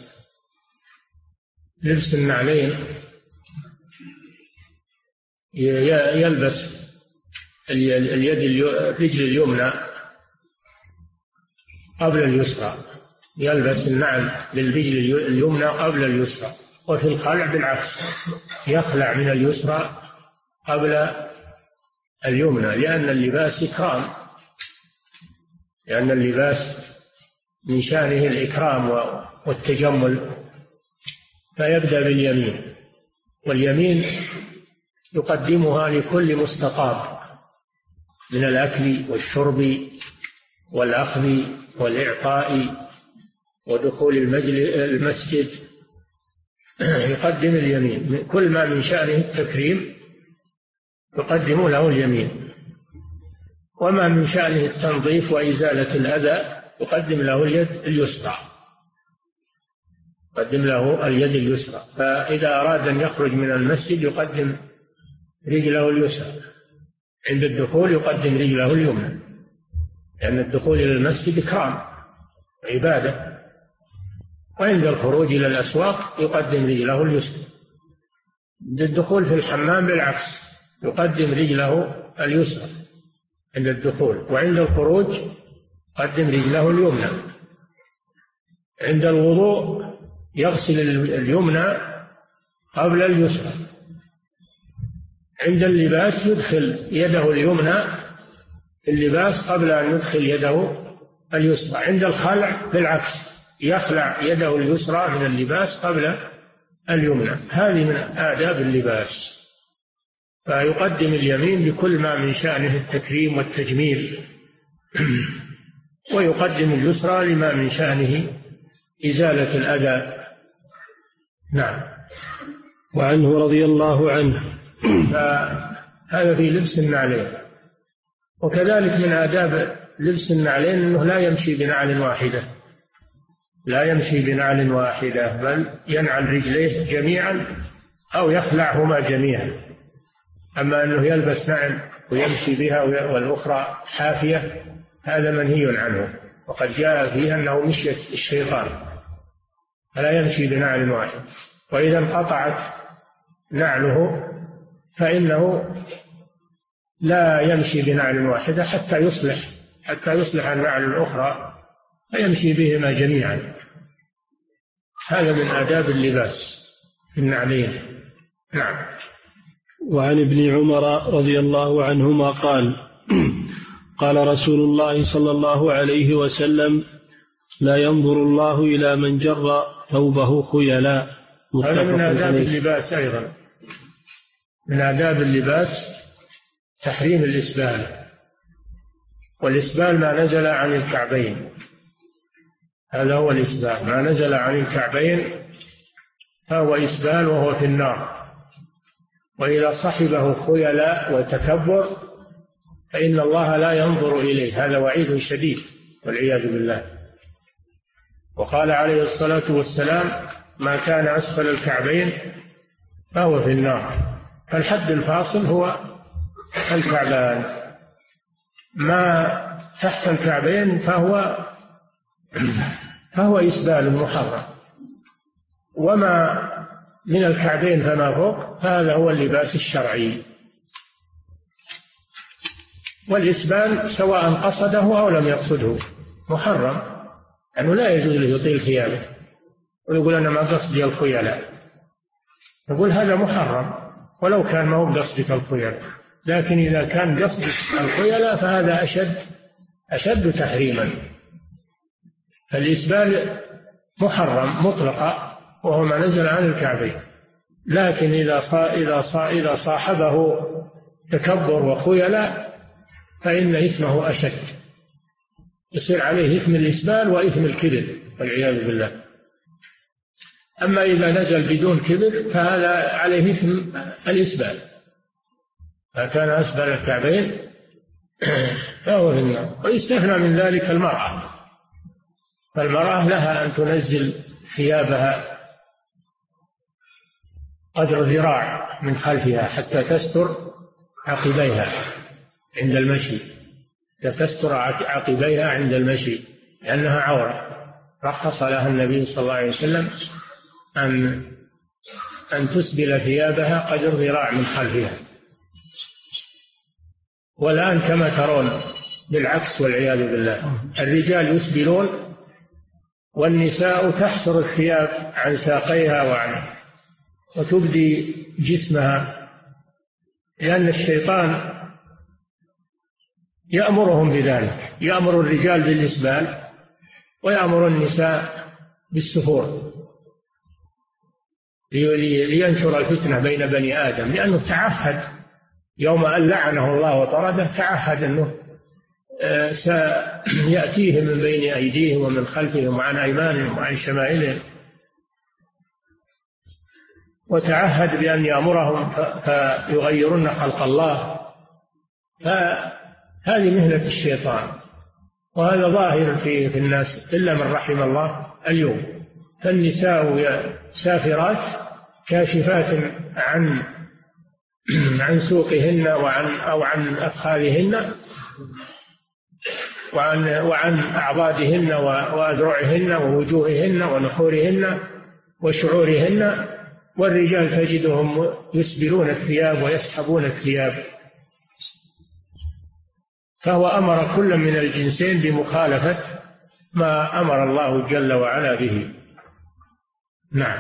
لبس النعلين. يلبس الرجل اليمنى قبل اليسرى، يلبس النعل للرجل اليمنى قبل اليسرى. وفي الخلع بالعكس، يخلع من اليسرى قبل اليمنى، لأن اللباس إكرام، لأن اللباس من شأنه الإكرام والتجمل، فيبدأ باليمين، واليمين يقدمها لكل مستطاب من الأكل والشرب والأخذ والإعطاء ودخول المسجد، يقدم اليمين. كل ما من شأنه التكريم يقدم له اليمين، وما من شأنه التنظيف وإزالة الأذى يقدم له اليد اليسرى، يقدم له اليد اليسرى. فإذا أراد أن يخرج من المسجد يقدم رجله اليسرى، عند الدخول يقدم رجله اليمنى، لأن الدخول إلى المسجد إكرام عبادة. وعند الخروج إلى الأسواق يقدم رجله اليسرى. عند الدخول في الحمام بالعكس، يقدم رجله اليسرى عند الدخول، وعند الخروج يقدم رجله اليمنى. عند الوضوء يغسل اليمنى قبل اليسرى. عند اللباس يدخل يده اليمنى في اللباس قبل أن يدخل يده اليسرى. عند الخلع بالعكس، يخلع يده اليسرى من اللباس قبل اليمنى. هذه من آداب اللباس. فيقدم اليمين بكل ما من شأنه التكريم والتجميل، ويقدم اليسرى لما من شأنه إزالة الأذى. نعم. وعنه رضي الله عنه. فهذا في لبس النعلين. وكذلك من آداب لبس النعلين أنه لا يمشي بنعل واحدة، لا يمشي بنعل واحدة، بل ينعل رجليه جميعا أو يخلعهما جميعا. أما أنه يلبس نعل ويمشي بها والأخرى حافية، هذا منهي عنه، وقد جاء فيه أنه مشية الشيطان، فلا يمشي بنعل واحد. وإذا انقطعت نعله فإنه لا يمشي بنعل واحدة حتى يصلح النعل الأخرى فيمشي بهما جميعا. هذا من آداب اللباس في النعلين. نعم. وعن ابن عمر رضي الله عنهما قال: قال رسول الله صلى الله عليه وسلم: لا ينظر الله إلى من جر ثوبه خيلا. هذا من آداب اللباس أيضا. من آداب اللباس تحريم الإسبال، والإسبال ما نزل عن الكعبين، هذا هو الإسبال. ما نزل عن الكعبين فهو إسبال وهو في النار. وإذا صحبه خيلاء وتكبر فإن الله لا ينظر إليه. هذا وعيد شديد والعياذ بالله. وقال عليه الصلاة والسلام: ما كان أسفل الكعبين فهو في النار. فالحد الفاصل هو الكعبان، ما تحت الكعبين فهو إسبال محرم، وما من الكعبين فما فوق هذا هو اللباس الشرعي. والإسبال سواء قصده أو لم يقصده محرم، لأنه لا يجوز له يطيل ثيابه ويقول أنا ما قصدي الخيلاء، نقول هذا محرم ولو كان ما هو قصدك الخيلاء. لكن إذا كان قصدك الخيلاء فهذا أشد تحريما. فالإسبال محرم مطلقا وهو ما نزل عن الكعبين. لكن إذا صاحبه تكبر وخيلاء فإن إثمه أشد، يصير عليه إثم الإسبال وإثم الكبر والعياذ بالله. أما إذا نزل بدون كبر فهذا عليه إثم الإسبال. فكان أسبل الكعبين فهو في النار. ويستثنى من ذلك المرأة، فالمرأة لها أن تنزل ثيابها قدر ذراع من خلفها حتى تستر عقبيها عند المشي، تستر عقبيها عند المشي لأنها عورة. رخص لها النبي صلى الله عليه وسلم أن تسبل ثيابها قدر ذراع من خلفها. والآن كما ترون بالعكس والعياذ بالله، الرجال يسبلون والنساء تحصر الثياب عن ساقيها وتبدي جسمها، لأن الشيطان يأمرهم بذلك، يأمر الرجال بالإسبال ويأمر النساء بالسفور لينشر الفتنة بين بني آدم، لأنه تعهد يوم أن لعنه الله وطرده، تعهد أنه سيأتيهم من بين أيديهم ومن خلفهم وعن أيمانهم وعن شمائلهم، وتعهد بأن يأمرهم فيغيرن خلق الله. فهذه مهنة الشيطان، وهذا ظاهر في الناس إلا من رحم الله اليوم. فالنساء سافرات كاشفات عن سوقهن أو عن أفخاذهن وعن أعضادهن وأذرعهن ووجوههن ونحورهن وشعورهن، والرجال تجدهم يسبلون الثياب ويسحبون الثياب. فهو أمر كل من الجنسين بمخالفة ما أمر الله جل وعلا به. نعم.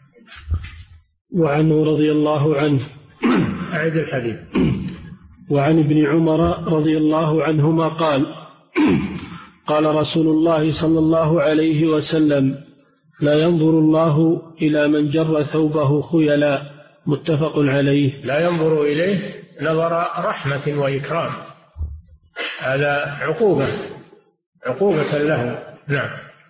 وعنه رضي الله عنه أعد الحديث. وعن ابن عمر رضي الله عنهما قال: قال رسول الله صلى الله عليه وسلم: لا ينظر الله إلى من جر ثوبه خيلا. متفق عليه. لا ينظر إليه نظر رحمة وإكرام، هذا عقوبة له. نعم.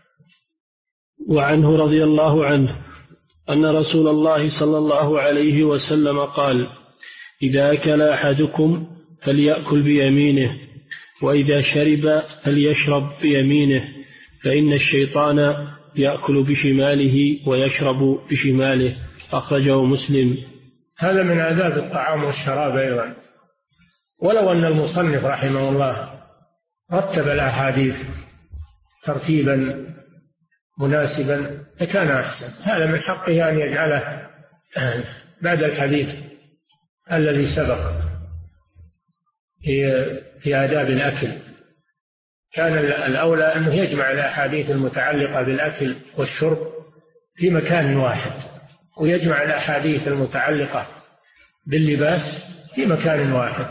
وعنه رضي الله عنه أن رسول الله صلى الله عليه وسلم قال: إذا أكل أحدكم فليأكل بيمينه، وإذا شرب فليشرب بيمينه، فإن الشيطان يأكل بشماله ويشرب بشماله. أخرجه مسلم. هذا من آداب الطعام والشراب أيضا، ولو أن المصنف رحمه الله رتب الأحاديث ترتيبا مناسبا لكان أحسن. هذا من حقه أن يجعله بعد الحديث الذي سبق في آداب الأكل. كان الأولى أنه يجمع الأحاديث المتعلقة بالأكل والشرب في مكان واحد، ويجمع الأحاديث المتعلقة باللباس في مكان واحد،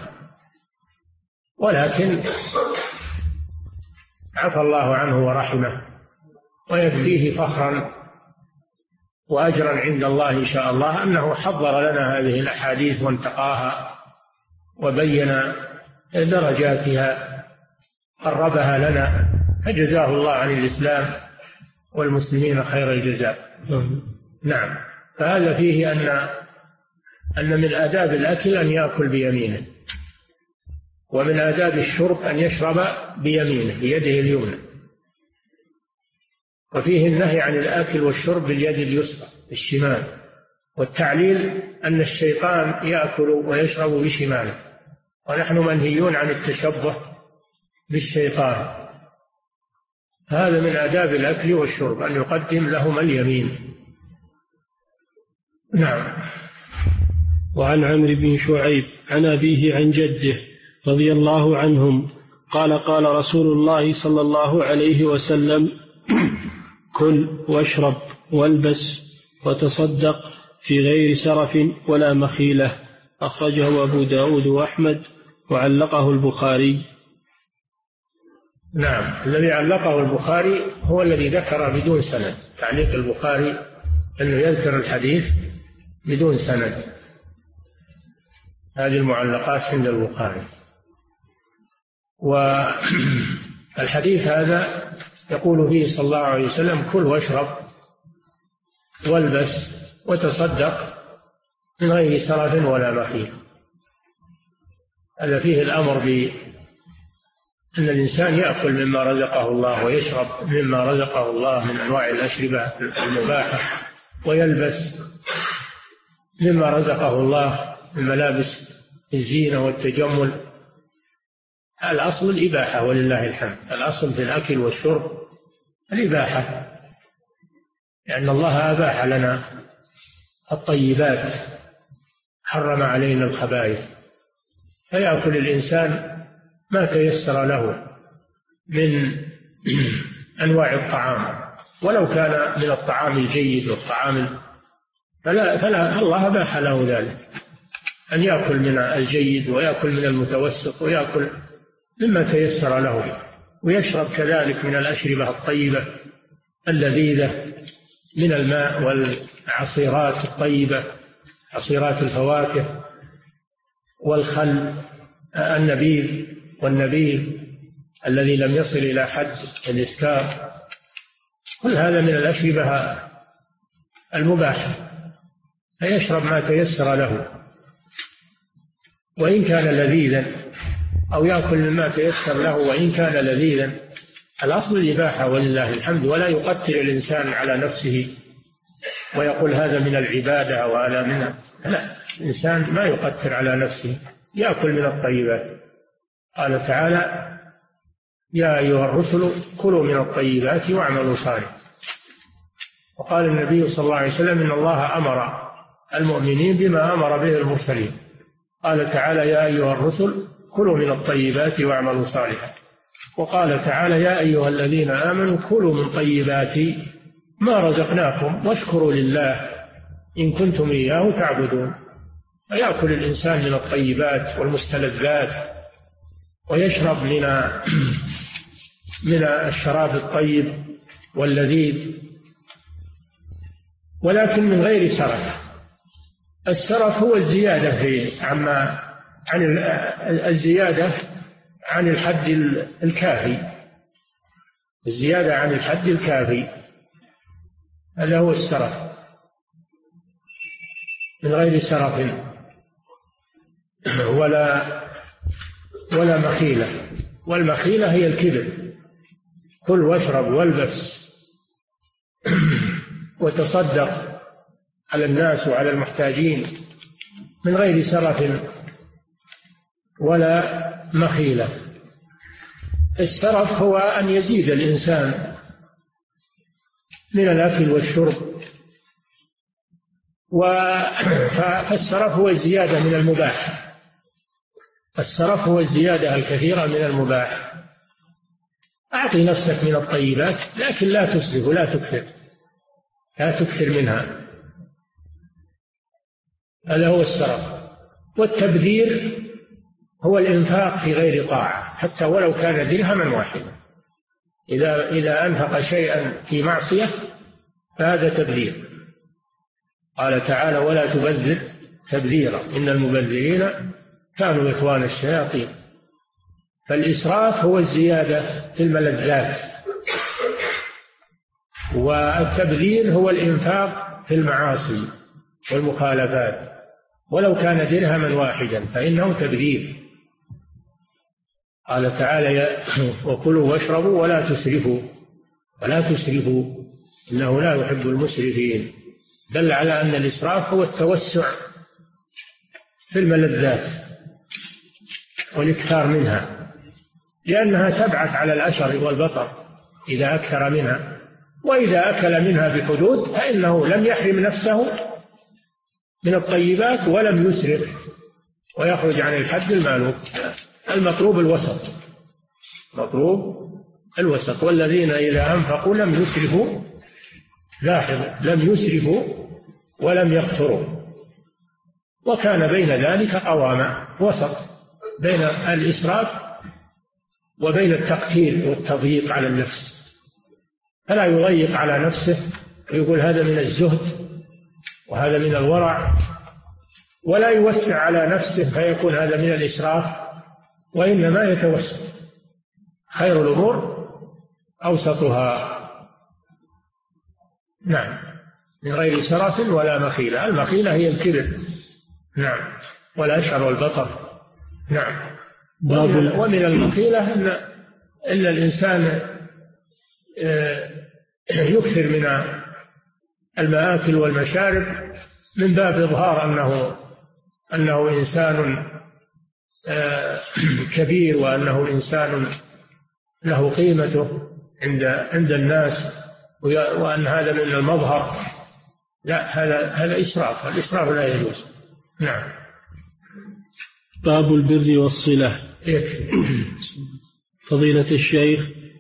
ولكن عفى الله عنه ورحمه، ويكفيه فخرا وأجرا عند الله إن شاء الله أنه حضر لنا هذه الأحاديث وانتقاها وبين درجاتها، قربها لنا، فجزاه الله عن الإسلام والمسلمين خير الجزاء. نعم. فهذا فيه أن من آداب الأكل أن يأكل بيمينه، ومن آداب الشرب أن يشرب بيمينه بيده اليمنى، وفيه النهي عن الأكل والشرب باليد اليسرى الشمال، والتعليل أن الشيطان يأكل ويشرب بشماله، ونحن منهيون عن التشبه بالشيطان. هذا من آداب الأكل والشرب أن يقدم لهما اليمين. نعم. وعن عمرو بن شعيب عن أبيه عن جده رضي الله عنهم قال: قال رسول الله صلى الله عليه وسلم: كل واشرب والبس وتصدق في غير سرف ولا مخيلة. أخرجه أبو داود وأحمد وعلقه البخاري. نعم. الذي علقه البخاري هو الذي ذكر بدون سند. تعليق البخاري أنه يذكر الحديث بدون سند، هذه المعلقات عند البخاري. والحديث هذا يقول فيه صلى الله عليه وسلم: كل واشرب والبس وتصدق من غير سرف ولا مخيل. هذا فيه الأمر أن الإنسان يأكل مما رزقه الله ويشرب مما رزقه الله من أنواع الأشربة المباحة ويلبس مما رزقه الله من ملابس الزينة والتجمل. الأصل الإباحة ولله الحمد، الأصل في الأكل والشرب الإباحة، لأن الله أباح لنا الطيبات، حرم علينا الخبائث، فيأكل الإنسان ما تيسر له من أنواع الطعام، ولو كان من الطعام الجيد والطعام فلا الله أباح له ذلك، أن يأكل من الجيد ويأكل من المتوسط ويأكل مما تيسر له، ويشرب كذلك من الأشربة الطيبة اللذيذة من الماء والعصيرات الطيبة، عصيرات الفواكه والخل النبيذ والنبيذ الذي لم يصل إلى حد الإسكار، كل هذا من الأشربة المباحة، فيشرب ما تيسر له وإن كان لذيذا، أو يأكل مما تيسر له وإن كان لذيذا. الأصل الإباحة ولله الحمد، ولا يقتل الإنسان على نفسه ويقول هذا من العبادة وهذا من، لا، الإنسان ما يقتل على نفسه، يأكل من الطيبات. قال تعالى: يا أيها الرسل كلوا من الطيبات واعملوا صالحا. وقال النبي صلى الله عليه وسلم: إن الله أمر المؤمنين بما أمر به المرسلين. قال تعالى: يا أيها الرسل كلوا من الطيبات واعملوا صالحا. وقال تعالى: يا أيها الذين آمنوا كلوا من طيبات ما رزقناكم واشكروا لله إن كنتم إياه تعبدون. فيأكل الإنسان من الطيبات والمستلذات ويشرب من الشراب الطيب واللذيذ، ولكن من غير سرف. السرف هو الزيادة عن الزيادة عن الحد الكافي، الزيادة عن الحد الكافي، هذا هو السرف، من غير سرف ولا مخيلة. والمخيلة هي الكبر، كل واشرب والبس وتصدق على الناس وعلى المحتاجين من غير سرف ولا مخيلة. السرف هو أن يزيد الإنسان من الأكل والشرب، فالسرف هو الزيادة من المباح، السرف هو الزيادة الكثيرة من المباح. أعطي نفسك من الطيبات لكن لا تسرف لا تكثر منها، هذا هو السرف. والتبذير هو الإنفاق في غير طاعة حتى ولو كان درهما واحدا، إذا أنفق شيئا في معصية فهذا تبذير. قال تعالى: ولا تبذر تبذيرا إن المبذرين كانوا إخوان الشياطين. فالإسراف هو الزيادة في الملذات، والتبذير هو الإنفاق في المعاصي والمخالفات ولو كان درهما واحدا فإنه تبذير. قال تعالى: وكلوا واشربوا ولا تسرفوا إنه لا يحب المسرفين. دل على أن الإسراف هو التوسع في الملذات والإكثار منها، لأنها تبعث على الأشر والبطر إذا أكثر منها، وإذا أكل منها بحدود فإنه لم يحرم نفسه من الطيبات ولم يسرف ويخرج عن الحد المألوف. المطلوب الوسط، مطلوب الوسط. والذين إذا أنفقوا لم يسرفوا، لاحظ، لم يسرفوا ولم يقتروا، وكان بين ذلك قواما، وسط بين الإسراف وبين التقتير والتضييق على النفس، فلا يضيق على نفسه ويقول هذا من الزهد وهذا من الورع، ولا يوسع على نفسه فيكون هذا من الإسراف، وإنما يتوسط. خير الأمور أوسطها. نعم، من غير سرف ولا مخيلة. المخيلة هي الكبر، والأشعر والبطر. نعم. ومن المخيلة إلا الإنسان يكثر من المآكل والمشارب من باب إظهار أنه إنسان كبير، وأنه إنسان له قيمته عند الناس، وأن هذا من المظهر. لا، هذا إسراف. الإسراف لا يجوز. نعم. باب البر والصلة. فضيلة الشيخ،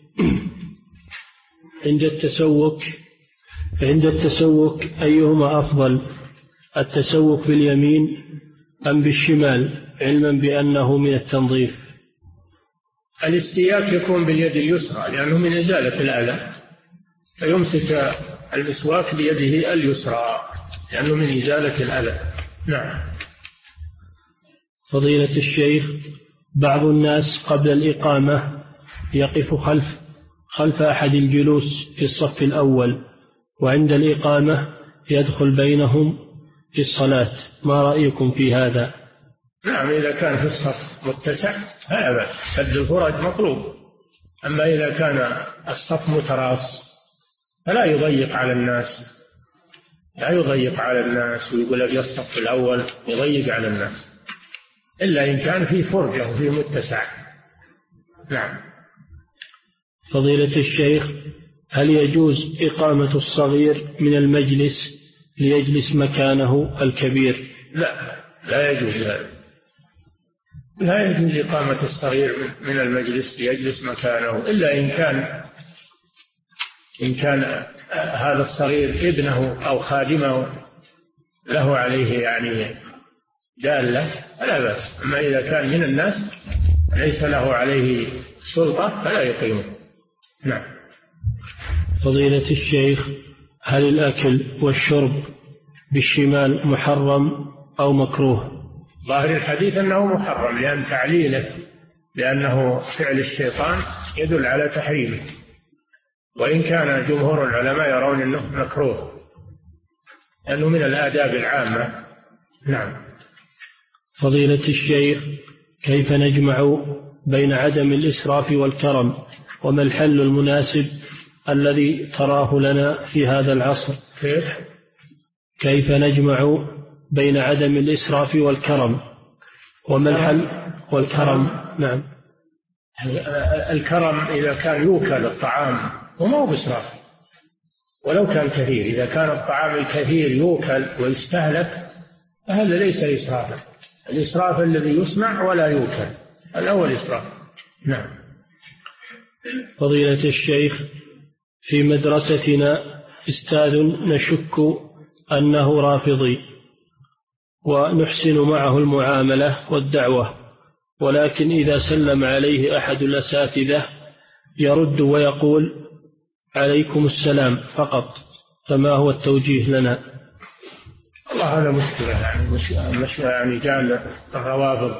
عند التسوك أيهما أفضل، التسوك باليمين أم بالشمال، علما بأنه من التنظيف؟ الاستياك يكون باليد اليسرى لأنه من إزالة الأذى، فيمسك المسواك بيده اليسرى لأنه من إزالة الأذى. نعم. فضيلة الشيخ، بعض الناس قبل الإقامة يقف خلف أحد الجلوس في الصف الأول، وعند الإقامة يدخل بينهم في الصلاة، ما رأيكم في هذا؟ نعم، إذا كان في الصف متسع فلا بأس، سد الفرج مطلوب. أما إذا كان الصف متراص فلا يضيق على الناس، ويقول أبي الصف الأول، يضيق على الناس، إلا إن كان فيه فرجة وفيه متسع. نعم. فضيلة الشيخ، هل يجوز إقامة الصغير من المجلس ليجلس مكانه الكبير؟ لا يجوز هذا. لا يجوز إقامة الصغير من المجلس ليجلس مكانه، إلا إن كان هذا الصغير ابنه أو خادمه له عليه يعني دالة فلا بأس. أما إذا كان من الناس ليس له عليه سلطة فلا يقيمه. نعم. فضيلة الشيخ، هل الأكل والشرب بالشمال محرم أو مكروه؟ ظاهر الحديث أنه محرم، لأن تعليله لأنه فعل الشيطان يدل على تحريمه، وإن كان جمهور العلماء يرون أنه مكروه لأنه من الآداب العامة. نعم. فضيلة الشيخ، كيف نجمع بين عدم الإسراف والكرم، وما الحل المناسب الذي تراه لنا في هذا العصر؟ كيف نجمع بين عدم الإسراف والكرم، وما الحل والكرم؟ نعم. الكرم إذا كان يوكل الطعام وما هو بإسراف، ولو كان كثير. إذا كان الطعام الكثير يوكل ويستهلك فهذا ليس إسرافا. الإسراف الذي يصنع ولا يوكل، الأول إسراف. نعم. فضيلة الشيخ، في مدرستنا أستاذ نشك أنه رافضي، ونحسن معه المعاملة والدعوة، ولكن إذا سلم عليه أحد الأساتذة يرد ويقول عليكم السلام فقط، فما هو التوجيه لنا؟ الله، هذا مشكلة يعني جعل الروابط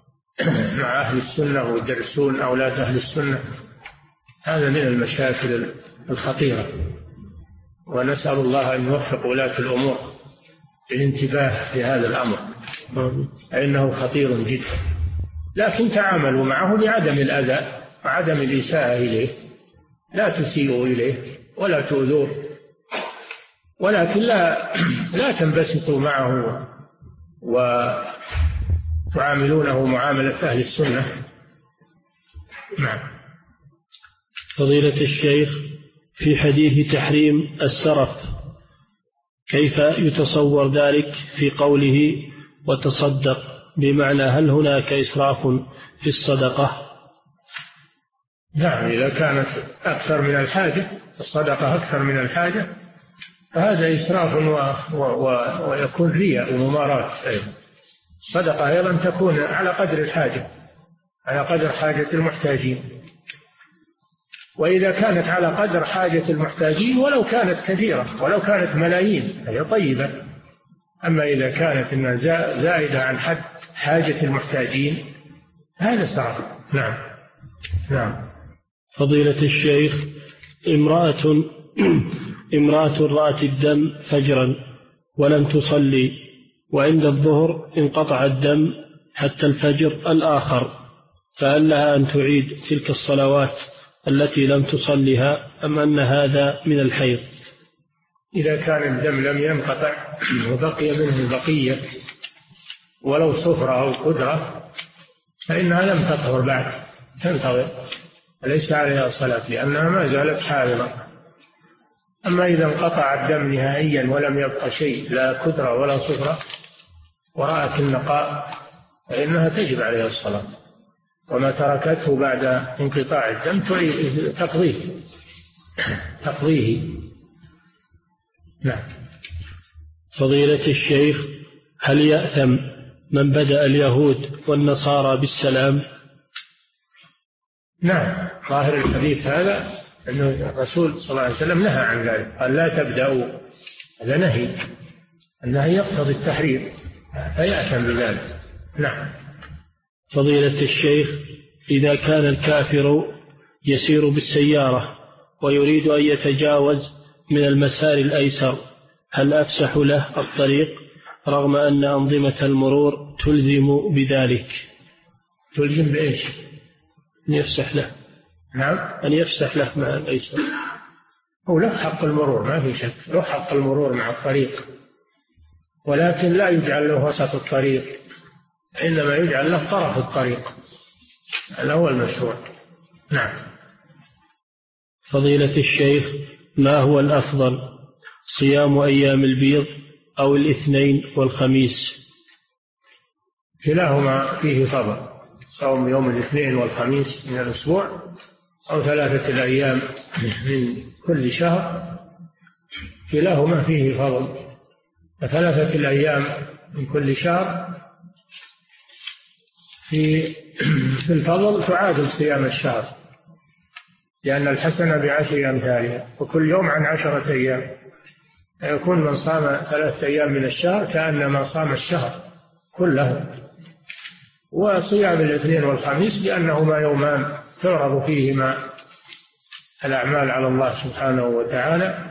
مع أهل السنة ويدرسون أولاد أهل السنة، هذا من المشاكل الخطيرة، ونسأل الله أن يوفق ولاة الأمور بالانتباه في هذا الأمر، فإنه خطير جدا. لكن تعاملوا معه بعدم الأذى وعدم الإساءة إليه، لا تسيئوا إليه ولا تؤذوه، ولكن لا تنبسطوا معه وتعاملونه معاملة أهل السنة. نعم. فضيلة الشيخ، في حديث تحريم السرف كيف يتصور ذلك في قوله وتصدق، بمعنى هل هناك إسراف في الصدقة؟ نعم، إذا كانت أكثر من الحاجة، الصدقة أكثر من الحاجة، فهذا إسراف ويكون رياء وممارات. الصدقة أيضا تكون على قدر الحاجة، على قدر حاجة المحتاجين، وإذا كانت على قدر حاجة المحتاجين ولو كانت كثيرة، ولو كانت ملايين، فهي طيبة. أما إذا كانت إنها زائدة عن حد حاجة المحتاجين هذا سرف. نعم. نعم. فضيلة الشيخ، امرأة رأت الدم فجرا ولم تصلي، وعند الظهر انقطع الدم حتى الفجر الآخر، فهل لها أن تعيد تلك الصلوات التي لم تصلها أم أن هذا من الحيض؟ إذا كان الدم لم ينقطع وبقي منه بقية ولو صفرة أو قدرة فإنها لم تطهر بعد، تنتظر، ليس عليها صلاة لأنها ما زالت حائضة. أما إذا انقطع الدم نهائيا ولم يبقى شيء لا قدرة ولا صفرة ورأت النقاء فإنها تجب عليها الصلاة، وما تركته بعد انقطاع الدم تقضيه. نعم. فضيلة الشيخ، هل يأثم من بدأ اليهود والنصارى بالسلام؟ نعم، ظاهر الحديث هذا أن الرسول صلى الله عليه وسلم نهى عن ذلك، قال لا تبدأوا، هذا نهي، النهي يقتضي التحريم فيأثم بذلك. نعم. فضيلة الشيخ، إذا كان الكافر يسير بالسيارة ويريد أن يتجاوز من المسار الأيسر، هل أفسح له الطريق رغم أن أنظمة المرور تلزم بذلك؟ تلزم بإيش؟ أن يفسح له. نعم، أن يفسح له مع الأيسر. هو له حق المرور، ما في شك، له حق المرور مع الطريق، ولكن لا يجعل له وسط الطريق، إنما يجعل له طرف الطريق، هذا هو المشروع. نعم. فضيلة الشيخ، ما هو الأفضل، صيام أيام البيض أو الاثنين والخميس؟ كلاهما فيه فضل، صوم يوم الاثنين والخميس من الأسبوع أو 3 أيام من كل شهر، كلاهما فيه فضل. 3 أيام من كل شهر في الفضل تعادل صيام الشهر، لأن الحسنة ب10 أمثالها، وكل يوم عن 10 أيام، يكون من صام 3 أيام من الشهر كأنما صام الشهر كله. وصيام الاثنين والخميس لأنهما يومان تعرض فيهما الأعمال على الله سبحانه وتعالى،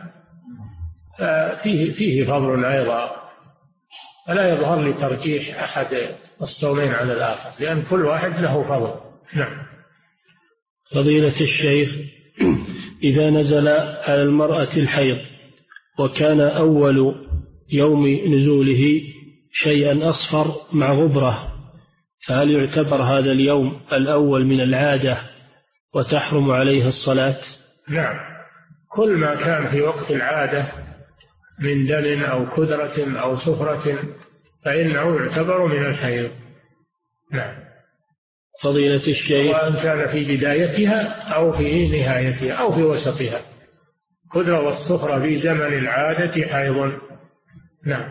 فيه فضل أيضا، فلا يظهر لترجيح أحد الصومين على الآخر، لأن كل واحد له فضل. نعم. فضيلة الشيخ، إذا نزل على المرأة الحيض وكان أول يوم نزوله شيئا أصفر مع غبرة، فهل يعتبر هذا اليوم الأول من العادة وتحرم عليها الصلاة؟ نعم، كل ما كان في وقت العادة من دم أو كدرة أو سفرة فإنه يعتبر من الحيض. نعم. فضيلة الشيخ، وأن كان في بدايتها أو في نهايتها أو في وسطها، كدرة والسفرة في زمن العادة حيض. نعم.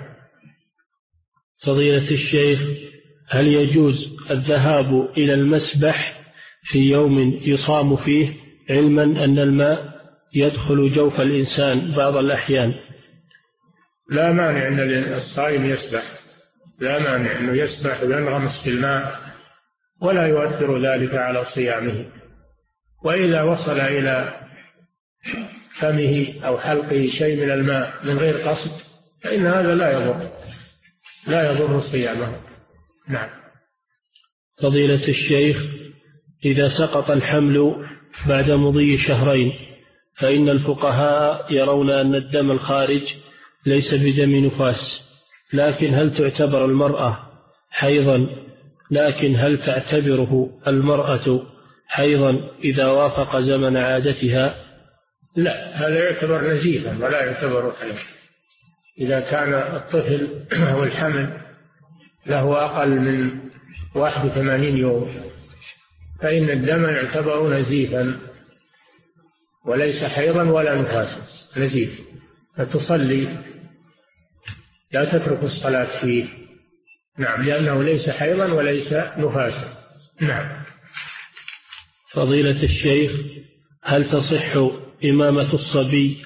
فضيلة الشيخ، هل يجوز الذهاب إلى المسبح في يوم يصام فيه، علما أن الماء يدخل جوف الإنسان بعض الأحيان؟ لا مانع أن الصائم يسبح، لا مانع أنه يسبح وينغمس في الماء ولا يؤثر ذلك على صيامه، وإذا وصل إلى فمه أو حلقه شيء من الماء من غير قصد فإن هذا لا يضر صيامه. نعم. فضيلة الشيخ، إذا سقط الحمل بعد مضي 2 شهر فإن الفقهاء يرون أن الدم الخارج ليس بدم نفاس، لكن هل تعتبر المرأة حيضا؟ لكن هل تعتبره المرأة حيضا إذا وافق زمن عادتها؟ لا، هذا يعتبر نزيفا ولا يعتبر حيض. إذا كان الطفل أو الحمل له أقل من 81 يوم فإن الدم يعتبر نزيفا وليس حيضا ولا نفاسا، نزيف، فتصلي لا تترك الصلاة فيه. نعم، لأنه ليس حيضا وليس نفاسا. نعم. فضيلة الشيخ، هل تصح إمامة الصبي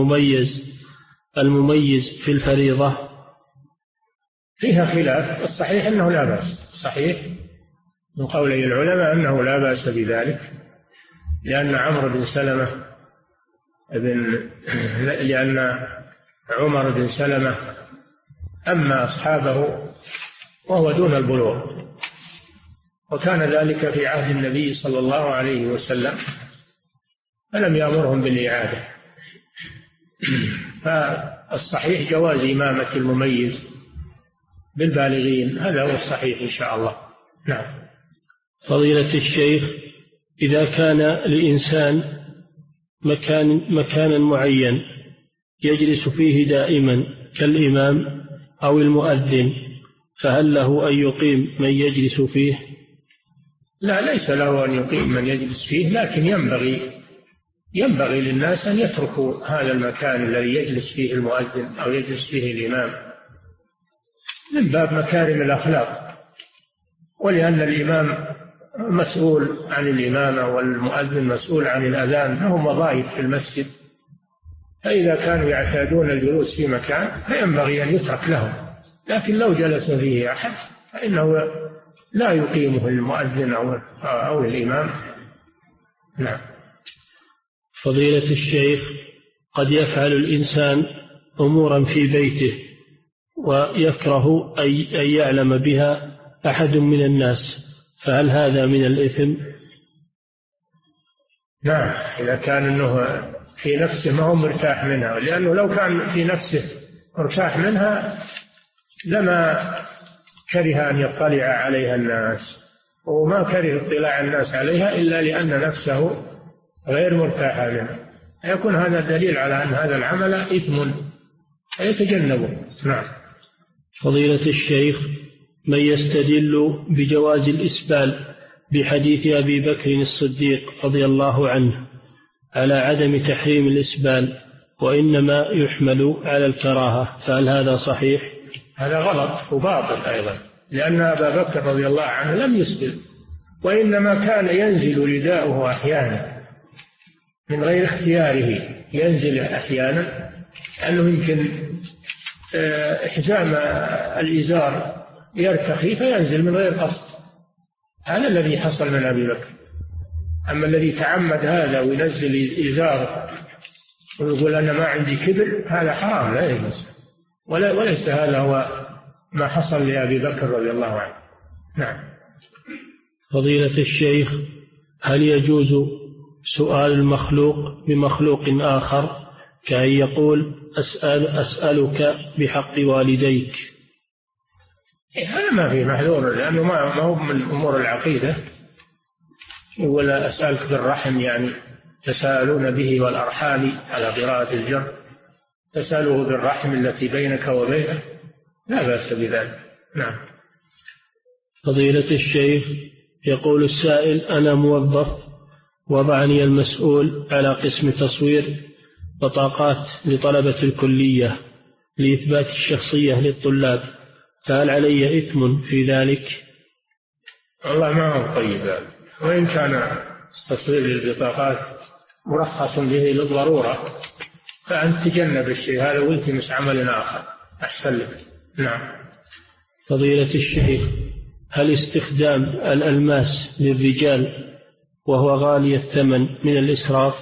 المميز في الفريضة؟ فيها خلاف، الصحيح أنه لا بأس، الصحيح من قولي العلماء أنه لا بأس بذلك، لأن عمر بن سلمة أما أصحابه وهو دون البلوغ، وكان ذلك في عهد النبي صلى الله عليه وسلم، فلم يأمرهم بالإعادة. فالصحيح جواز إمامة المميز بالبالغين، هذا هو الصحيح إن شاء الله. نعم. فضيلة الشيخ، إذا كان لإنسان مكانا معين يجلس فيه دائما كالإمام أو المؤذن، فهل له أن يقيم من يجلس فيه؟ لا، ليس له أن يقيم من يجلس فيه، لكن ينبغي للناس أن يتركوا هذا المكان الذي يجلس فيه المؤذن أو يجلس فيه الإمام من باب مكارم الأخلاق، ولأن الإمام مسؤول عن الإمامة والمؤذن مسؤول عن الأذان، لهم وظائف في المسجد، فإذا كانوا يعتادون الجلوس في مكان فينبغي أن يترك لهم، لكن لو جلس فيه أحد فإنه لا يقيمه المؤذن أو الإمام. نعم. فضيلة الشيخ، قد يفعل الإنسان أمورا في بيته ويكره أن يعلم بها أحد من الناس، فهل هذا من الإثم؟ نعم، إذا كان أنه في نفسه ما هو مرتاح منها، لأنه لو كان في نفسه مرتاح منها لما كره أن يطلع عليها الناس، وما كره اطلاع الناس عليها إلا لأن نفسه غير مرتاحة منها، يكون هذا دليل على أن هذا العمل إثم فيتجنبه. نعم. فضيلة الشيخ، من يستدل بجواز الإسبال بحديث أبي بكر الصديق رضي الله عنه على عدم تحريم الإسبال وإنما يحمل على الكراهة، فهل هذا صحيح؟ هذا غلط وباطل أيضا، لأن أبا بكر رضي الله عنه لم يسبل، وإنما كان ينزل رداؤه أحيانا من غير اختياره، ينزل أحيانا أنه يمكن حزام الإزار يرتخي فينزل من غير قصد، هذا الذي حصل من أبي بكر. أما الذي تعمد هذا وينزل إزاره ويقول أنا ما عندي كبر، هذا حرام لا يجوز، وليس هذا هو ما حصل لأبي بكر رضي الله عنه. نعم. فضيلة الشيخ، هل يجوز سؤال المخلوق بمخلوق آخر كأن يقول أسألك بحق والديك؟ هذا ما فيه محذور، لأنه ما هو من أمور العقيدة، ولا أسألك بالرحم يعني تسألون به والأرحام على قراءة الجر، تسأله بالرحم التي بينك وبينه، لا بأس بذلك. نعم. فضيلة الشيخ، يقول السائل: أنا موظف وضعني المسؤول على قسم تصوير بطاقات لطلبة الكلية لإثبات الشخصية للطلاب، فهل علي إثم في ذلك؟ والله ما هو طيب ذلك، وإن كان تصوير البطاقات مرخص به للضرورة فأنت تجنب الشيء هذا والتمس عمل آخر أحسن لك. نعم. فضيلة الشيخ، هل استخدام الألماس للرجال وهو غالي الثمن من الإسراف؟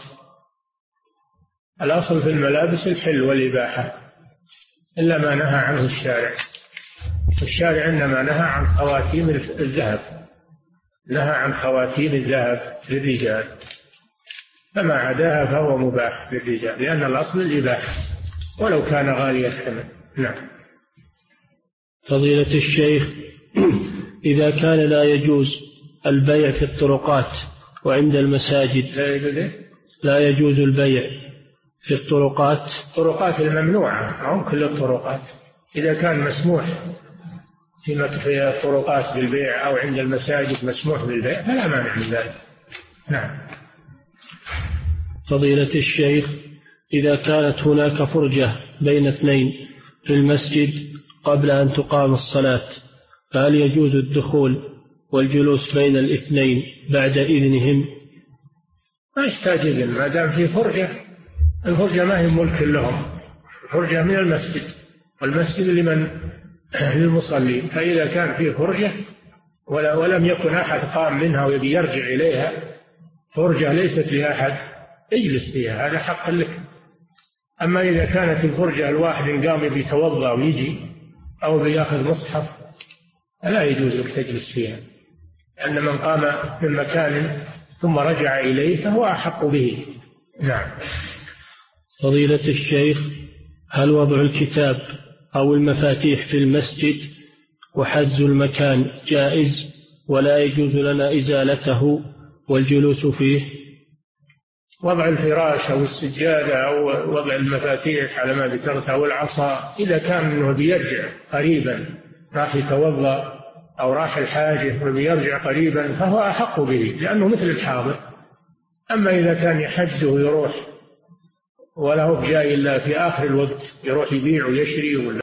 الأصل في الملابس الحل والإباحة إلا ما نهى عنه الشارع، الشارع إنما نهى عن خواتيم الذهب، نهى عن خواتيم الذهب للرجال، فما عداها فهو مباح للرجال، لأن الأصل الإباحة ولو كان غالي الثمن. نعم. فضيلة الشيخ، إذا كان لا يجوز البيع في الطرقات وعند المساجد، لا يجوز البيع في الطرقات الممنوعة، أو كل الطرقات، إذا كان مسموح في الطرقات بالبيع أو عند المساجد مسموح بالبيع فلا مانع من ذلك. نعم. فضيلة الشيخ، إذا كانت هناك فرجة بين اثنين في المسجد قبل أن تقام الصلاة، فهل يجوز الدخول والجلوس بين الاثنين بعد إذنهم؟ ما يحتاج إذن، ما دام في فرجة، الفرجة ما هي ملك لهم، الفرجة من المسجد، والمسجد للمصلين، فإذا كان في فرجة ولم يكن أحد قام منها ويبي يرجع إليها، فرجة ليست لأحد، اجلس فيها، هذا حق لك. أما إذا كانت الفرجة الواحد قام بيتوضأ ويجي أو بياخذ مصحف، لا يجوز لك تجلس فيها، أن من قام من مكان ثم رجع إليه فهو أحق به. نعم. فضيلة الشيخ، هل وضع الكتاب أو المفاتيح في المسجد وحجز المكان جائز ولا يجوز لنا إزالته والجلوس فيه؟ وضع الفراش أو السجادة أو وضع المفاتيح على ما ذكرت أو العصا إذا كان أنه بيرجع قريبا، راح يتوضأ أو راح الحاجة وبيرجع قريبا فهو أحق به لأنه مثل الحاضر. أما إذا كان يحج ويروح ولا هو جاي إلا في آخر الوقت يروح يبيع ويشري ولا